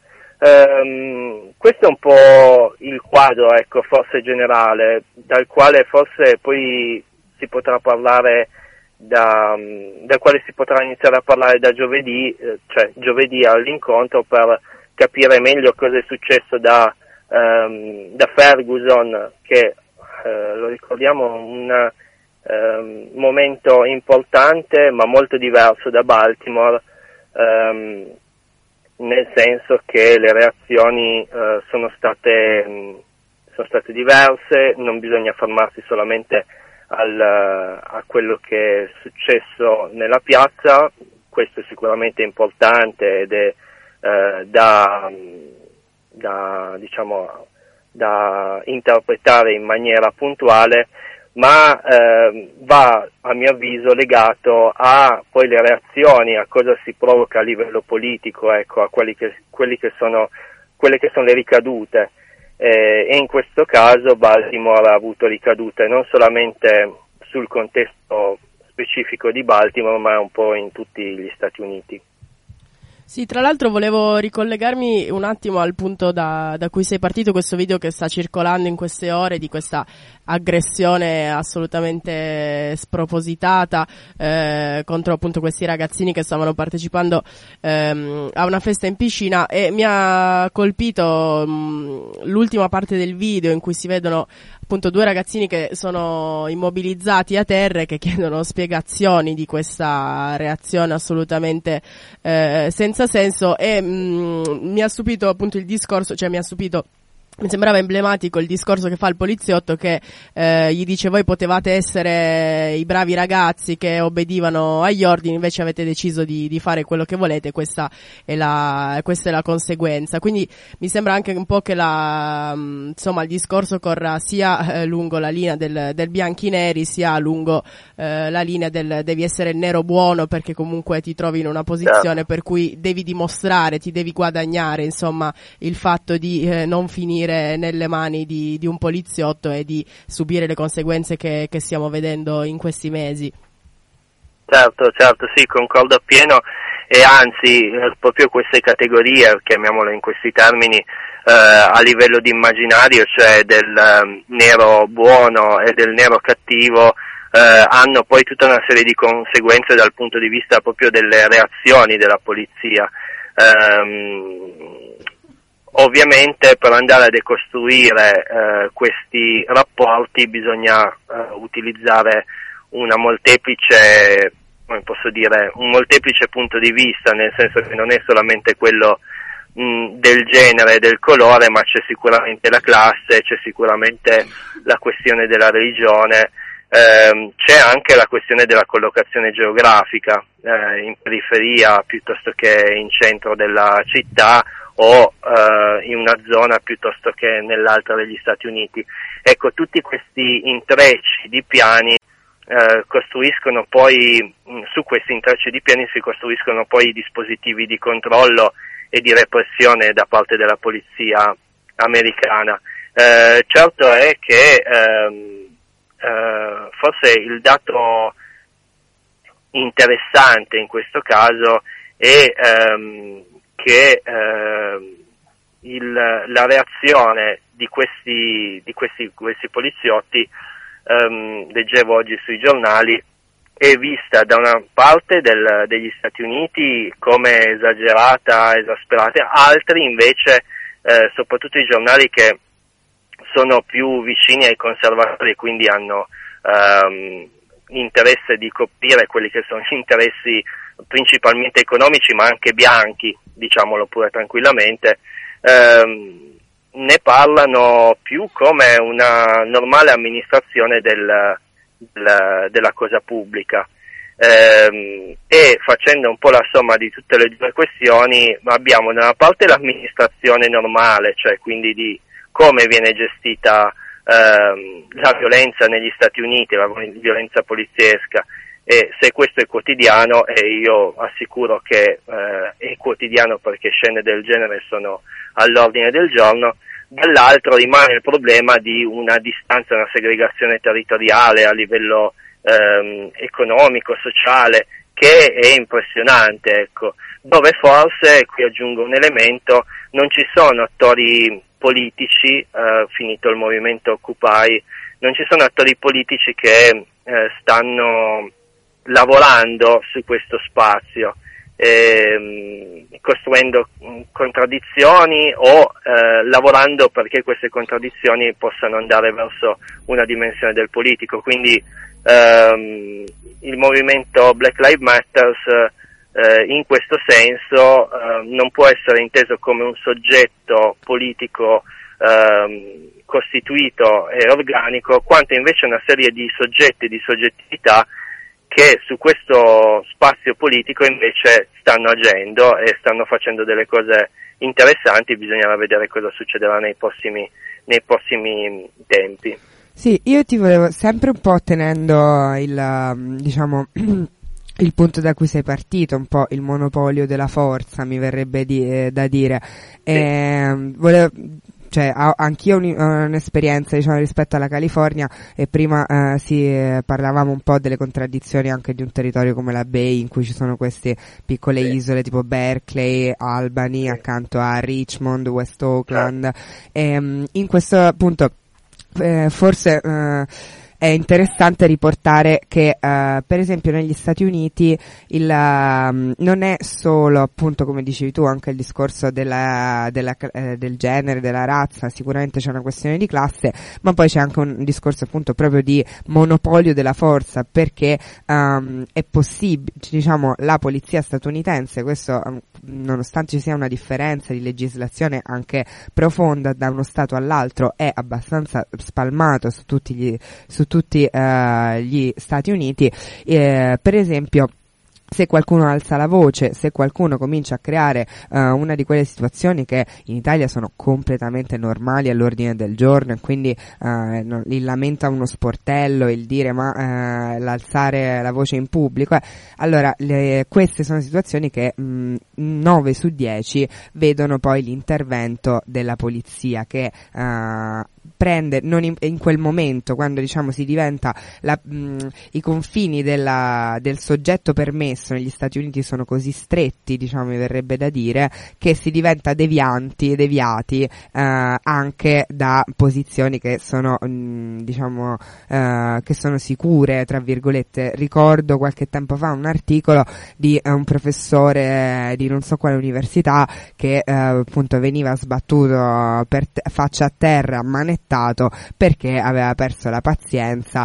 Um, questo è un po' il quadro, ecco, forse generale, dal quale forse poi si potrà parlare Da, dal quale si potrà iniziare a parlare da giovedì, eh, cioè giovedì all'incontro, per capire meglio cosa è successo da, ehm, da Ferguson, che eh, lo ricordiamo un ehm, momento importante ma molto diverso da Baltimore, ehm, nel senso che le reazioni eh, sono state mh, sono state diverse. Non bisogna fermarsi solamente Al, a quello che è successo nella piazza, questo è sicuramente importante ed è eh, da, da, diciamo, da interpretare in maniera puntuale, ma eh, va a mio avviso legato a poi le reazioni, a cosa si provoca a livello politico, ecco, a quelli che, quelli che sono, quelle che sono le ricadute. Eh, e in questo caso Baltimore ha avuto ricadute non solamente sul contesto specifico di Baltimore, ma un po' in tutti gli Stati Uniti. Sì, tra l'altro volevo ricollegarmi un attimo al punto da, da cui sei partito, questo video che sta circolando in queste ore di questa aggressione assolutamente spropositata eh, contro appunto questi ragazzini che stavano partecipando ehm, a una festa in piscina, e mi ha colpito mh, l'ultima parte del video in cui si vedono appunto due ragazzini che sono immobilizzati a terra e che chiedono spiegazioni di questa reazione assolutamente eh, senza senso, e mh, mi ha stupito appunto il discorso, cioè mi ha stupito mi sembrava emblematico il discorso che fa il poliziotto, che eh, gli dice: voi potevate essere i bravi ragazzi che obbedivano agli ordini, invece avete deciso di, di fare quello che volete, questa è la, questa è la conseguenza. Quindi mi sembra anche un po' che la, insomma, il discorso corra sia eh, lungo la linea del, del bianchi neri, sia lungo eh, la linea del devi essere il nero buono, perché comunque ti trovi in una posizione per cui devi dimostrare, ti devi guadagnare, insomma, il fatto di eh, non finire nelle mani di, di un poliziotto e di subire le conseguenze che, che stiamo vedendo in questi mesi. Certo, certo, sì, concordo appieno, e anzi eh, proprio queste categorie, chiamiamole in questi termini, eh, a livello di immaginario, cioè del eh, nero buono e del nero cattivo, eh, hanno poi tutta una serie di conseguenze dal punto di vista proprio delle reazioni della polizia. Ehm, Ovviamente per andare a decostruire eh, questi rapporti bisogna eh, utilizzare una molteplice, come posso dire, un molteplice punto di vista, nel senso che non è solamente quello mh, del genere e del colore, ma c'è sicuramente la classe, c'è sicuramente la questione della religione, ehm, c'è anche la questione della collocazione geografica, eh, in periferia piuttosto che in centro della città, o eh, in una zona piuttosto che nell'altra degli Stati Uniti. Ecco, tutti questi intrecci di piani eh, costruiscono poi, mh, su questi intrecci di piani si costruiscono poi dispositivi di controllo e di repressione da parte della polizia americana. Eh, certo è che ehm, eh, forse il dato interessante in questo caso è ehm, che eh, il, la reazione di questi, di questi, questi poliziotti, ehm, leggevo oggi sui giornali, è vista da una parte del, degli Stati Uniti come esagerata, esasperata, altri invece, eh, soprattutto i giornali che sono più vicini ai conservatori e quindi hanno ehm, interesse di coprire quelli che sono gli interessi principalmente economici, ma anche bianchi, diciamolo pure tranquillamente, ehm, ne parlano più come una normale amministrazione del, del, della cosa pubblica, ehm, e facendo un po' la somma di tutte le due questioni abbiamo da una parte l'amministrazione normale, cioè quindi di come viene gestita ehm, la violenza negli Stati Uniti, la violenza poliziesca, e se questo è quotidiano, e io assicuro che eh, è quotidiano perché scene del genere sono all'ordine del giorno, dall'altro rimane il problema di una distanza, una segregazione territoriale a livello ehm, economico, sociale, che è impressionante, ecco, dove forse, qui aggiungo un elemento, non ci sono attori politici, eh, finito il movimento Occupy, non ci sono attori politici che eh, stanno lavorando su questo spazio, ehm, costruendo mh, contraddizioni o eh, lavorando perché queste contraddizioni possano andare verso una dimensione del politico. Quindi ehm, il movimento Black Lives Matter eh, in questo senso eh, non può essere inteso come un soggetto politico ehm, costituito e organico, quanto invece una serie di soggetti, di soggettività che su questo spazio politico invece stanno agendo e stanno facendo delle cose interessanti. Bisognerà vedere cosa succederà nei prossimi, nei prossimi tempi. Sì, io ti volevo sempre un po' tenendo il, diciamo, il punto da cui sei partito, un po' il monopolio della forza, mi verrebbe di, eh, da dire. Sì. E, volevo, cioè ho anch'io un, un'esperienza diciamo rispetto alla California, e prima eh, si eh, parlavamo un po' delle contraddizioni anche di un territorio come la Bay, in cui ci sono queste piccole sì. isole tipo Berkeley, Albany, sì. accanto a Richmond, West Oakland, sì. e um, in questo appunto eh, forse eh, è interessante riportare che uh, per esempio negli Stati Uniti il, uh, non è solo appunto come dicevi tu anche il discorso della, della, eh, del genere, della razza, sicuramente c'è una questione di classe, ma poi c'è anche un discorso appunto proprio di monopolio della forza, perché um, è possibile, diciamo, la polizia statunitense, questo um, nonostante ci sia una differenza di legislazione anche profonda da uno stato all'altro, è abbastanza spalmato su tutti gli su tutti eh, gli Stati Uniti, eh, per esempio se qualcuno alza la voce, se qualcuno comincia a creare uh, una di quelle situazioni che in Italia sono completamente normali all'ordine del giorno, e quindi uh, non, il lamenta uno sportello, il dire ma uh, l'alzare la voce in pubblico, eh, allora le, queste sono situazioni che mh, nove su dieci vedono poi l'intervento della polizia che uh, prende non in, in quel momento, quando diciamo si diventa la, mh, i confini della, del soggetto permesso negli Stati Uniti sono così stretti, diciamo mi verrebbe da dire, che si diventa devianti e deviati eh, anche da posizioni che sono mh, diciamo eh, che sono sicure tra virgolette. Ricordo qualche tempo fa un articolo di eh, un professore di non so quale università che eh, appunto veniva sbattuto per te- faccia a terra, manettato, perché aveva perso la pazienza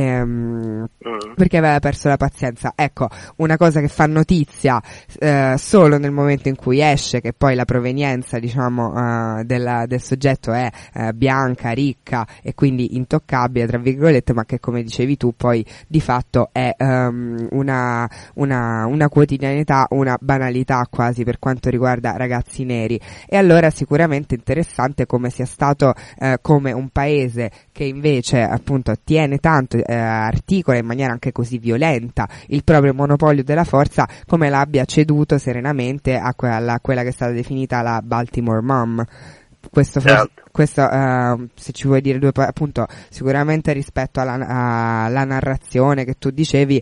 ehm, mm. perché aveva perso la pazienza. Ecco, una cosa che fa notizia eh, solo nel momento in cui esce che poi la provenienza diciamo eh, della, del soggetto è eh, bianca, ricca e quindi intoccabile tra virgolette, ma che come dicevi tu poi di fatto è um, una, una, una quotidianità, una banalità quasi per quanto riguarda ragazzi neri. E allora sicuramente interessante come sia stato eh, come un paese che invece appunto tiene tanto, eh, articola in maniera anche così violenta il proprio monopolio della forza, come l'abbia ceduto serenamente a quella, a quella che è stata definita la Baltimore Mom. Questo, certo. questo uh, se ci vuoi dire due appunto sicuramente rispetto alla, alla narrazione che tu dicevi,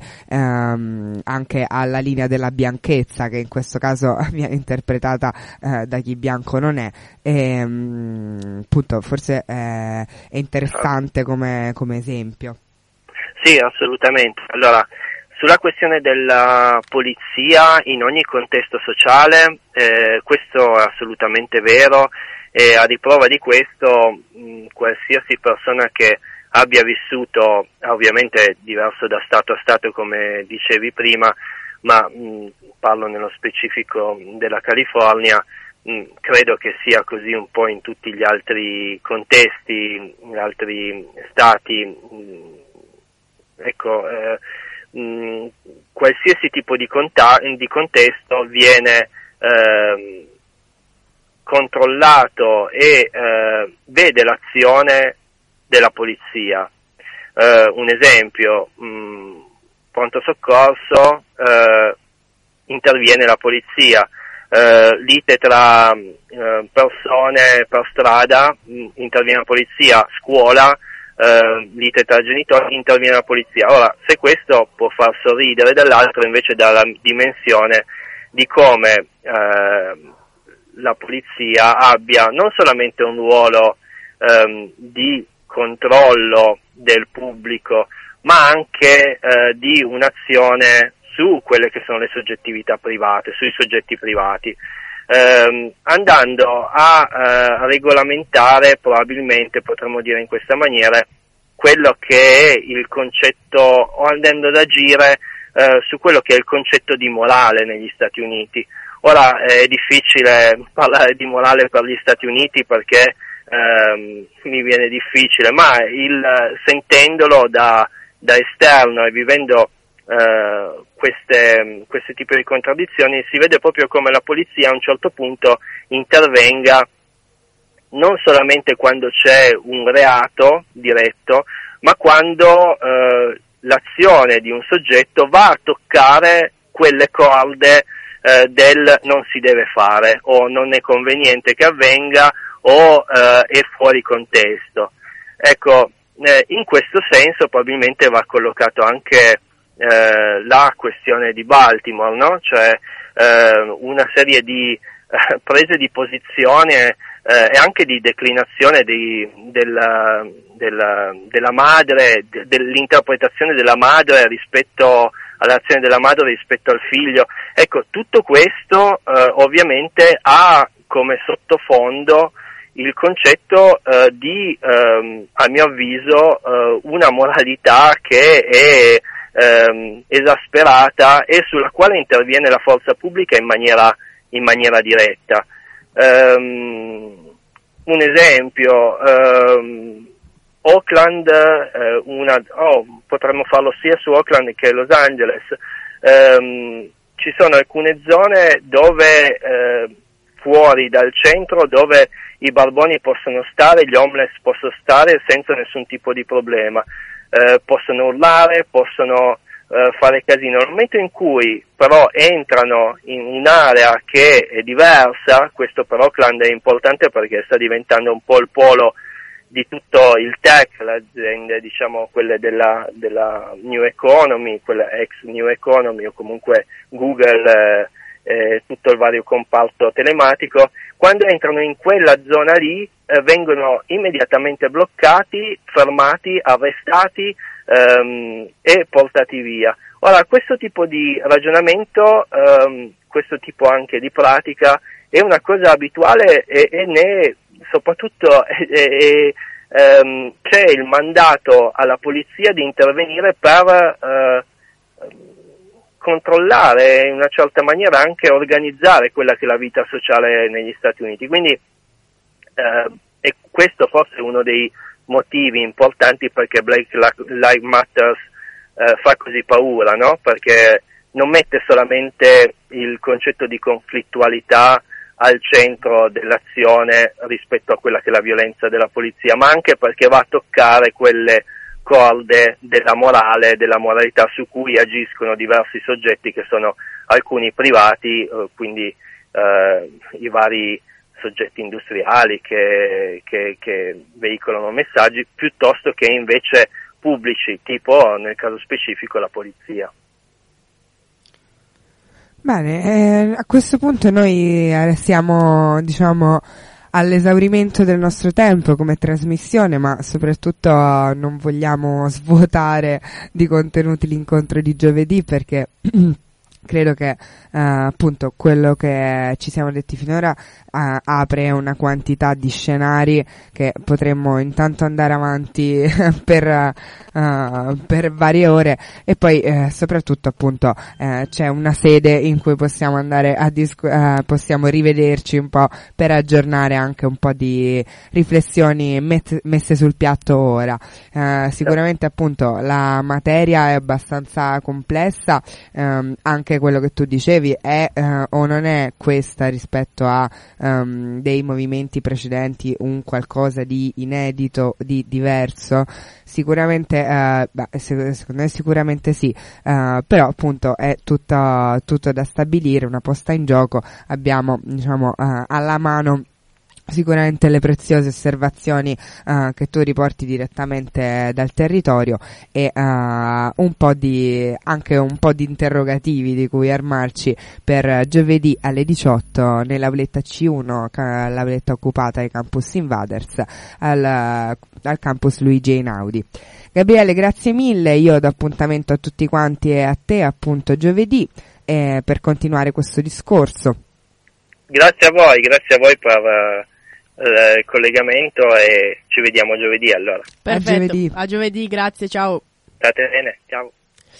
um, anche alla linea della bianchezza che in questo caso viene interpretata uh, da chi bianco non è, e um, appunto forse eh, è interessante come, come esempio. Sì, assolutamente. Allora, sulla questione della polizia in ogni contesto sociale, eh, questo è assolutamente vero. E a riprova di questo mh, qualsiasi persona che abbia vissuto, ovviamente diverso da stato a stato come dicevi prima, ma mh, parlo nello specifico della California, mh, credo che sia così un po' in tutti gli altri contesti, in altri stati, mh, ecco, eh, mh, qualsiasi tipo di, conta- di contesto viene eh, controllato e eh, vede l'azione della polizia. Eh, un esempio, mh, pronto soccorso, eh, interviene la polizia, eh, lite tra eh, persone per strada, mh, interviene la polizia, scuola, eh, lite tra genitori, interviene la polizia. Ora, se questo può far sorridere, dall'altro invece dà la dimensione di come eh, la polizia abbia non solamente un ruolo ehm, di controllo del pubblico, ma anche eh, di un'azione su quelle che sono le soggettività private, sui soggetti privati, ehm, andando a eh, regolamentare, probabilmente potremmo dire in questa maniera, quello che è il concetto, o andando ad agire eh, su quello che è il concetto di morale negli Stati Uniti. Ora è difficile parlare di morale per gli Stati Uniti perché ehm, mi viene difficile, ma il, sentendolo da, da esterno e vivendo eh, queste, questi tipi di contraddizioni, si vede proprio come la polizia a un certo punto intervenga non solamente quando c'è un reato diretto, ma quando eh, l'azione di un soggetto va a toccare quelle corde Eh, del non si deve fare o non è conveniente che avvenga o eh, è fuori contesto. Ecco, eh, in questo senso probabilmente va collocato anche eh, la questione di Baltimore, no? Cioè eh, una serie di eh, prese di posizione eh, e anche di declinazione di, della, della, della madre, de, dell'interpretazione della madre rispetto all'azione della madre rispetto al figlio. Ecco, tutto questo eh, ovviamente ha come sottofondo il concetto eh, di, ehm, a mio avviso, eh, una moralità che è ehm, esasperata e sulla quale interviene la forza pubblica in maniera, in maniera diretta. Um, un esempio, um, Oakland, eh, una, oh, potremmo farlo sia su Oakland che Los Angeles, um, ci sono alcune zone dove eh, fuori dal centro dove i barboni possono stare, gli homeless possono stare senza nessun tipo di problema, eh, possono urlare, possono eh, fare casino. Nel momento in cui però entrano in un'area che è diversa, questo per Oakland è importante perché sta diventando un po' il polo di tutto il tech, le aziende, diciamo quelle della, della New Economy, quella ex New Economy o comunque Google, eh, eh, tutto il vario comparto telematico, quando entrano in quella zona lì eh, vengono immediatamente bloccati, fermati, arrestati ehm, e portati via. Ora, questo tipo di ragionamento, ehm, questo tipo anche di pratica è una cosa abituale e, e ne soprattutto è, è, ehm, c'è il mandato alla polizia di intervenire per eh, controllare in una certa maniera, anche organizzare quella che è la vita sociale negli Stati Uniti. Quindi eh, e questo forse è uno dei motivi importanti perché Black Lives Matter eh, fa così paura, no? Perché non mette solamente il concetto di conflittualità al centro dell'azione rispetto a quella che è la violenza della polizia, ma anche perché va a toccare quelle corde della morale, della moralità su cui agiscono diversi soggetti che sono alcuni privati, eh, quindi eh, i vari soggetti industriali che, che, che veicolano messaggi, piuttosto che invece pubblici, tipo nel caso specifico la polizia. Bene, eh, a questo punto noi siamo, diciamo, all'esaurimento del nostro tempo come trasmissione, ma soprattutto non vogliamo svuotare di contenuti l'incontro di giovedì perché credo che uh, appunto quello che ci siamo detti finora uh, apre una quantità di scenari che potremmo intanto andare avanti per, uh, per varie ore e poi uh, soprattutto appunto uh, c'è una sede in cui possiamo andare a discu- uh, possiamo rivederci un po' per aggiornare anche un po' di riflessioni met- messe sul piatto ora. Uh, sicuramente appunto la materia è abbastanza complessa, um, anche quello che tu dicevi è uh, o non è questa rispetto a um, dei movimenti precedenti un qualcosa di inedito, di diverso? Sicuramente uh, beh, secondo me sicuramente sì, uh, però appunto è tutto, tutto da stabilire, una posta in gioco. Abbiamo diciamo uh, alla mano sicuramente le preziose osservazioni uh, che tu riporti direttamente dal territorio e uh, un po' di anche un po' di interrogativi di cui armarci per giovedì alle diciotto nell'auletta C uno, ca- l'auletta occupata ai Campus Invaders al, al campus Luigi Einaudi. Gabriele, grazie mille, io do appuntamento a tutti quanti e a te appunto giovedì eh, per continuare questo discorso. Grazie a voi, grazie a voi per uh, il collegamento e ci vediamo giovedì allora. Perfetto, a giovedì, a giovedì grazie, ciao. State bene, ciao.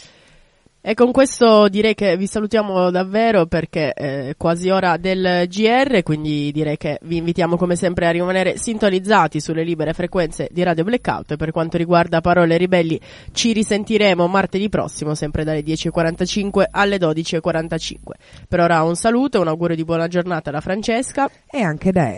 E con questo direi che vi salutiamo davvero perché è quasi ora del G R, quindi direi che vi invitiamo come sempre a rimanere sintonizzati sulle libere frequenze di Radio Blackout e per quanto riguarda Parole Ribelli ci risentiremo martedì prossimo sempre dalle dieci e quarantacinque alle dodici e quarantacinque. Per ora un saluto e un augurio di buona giornata da Francesca e anche da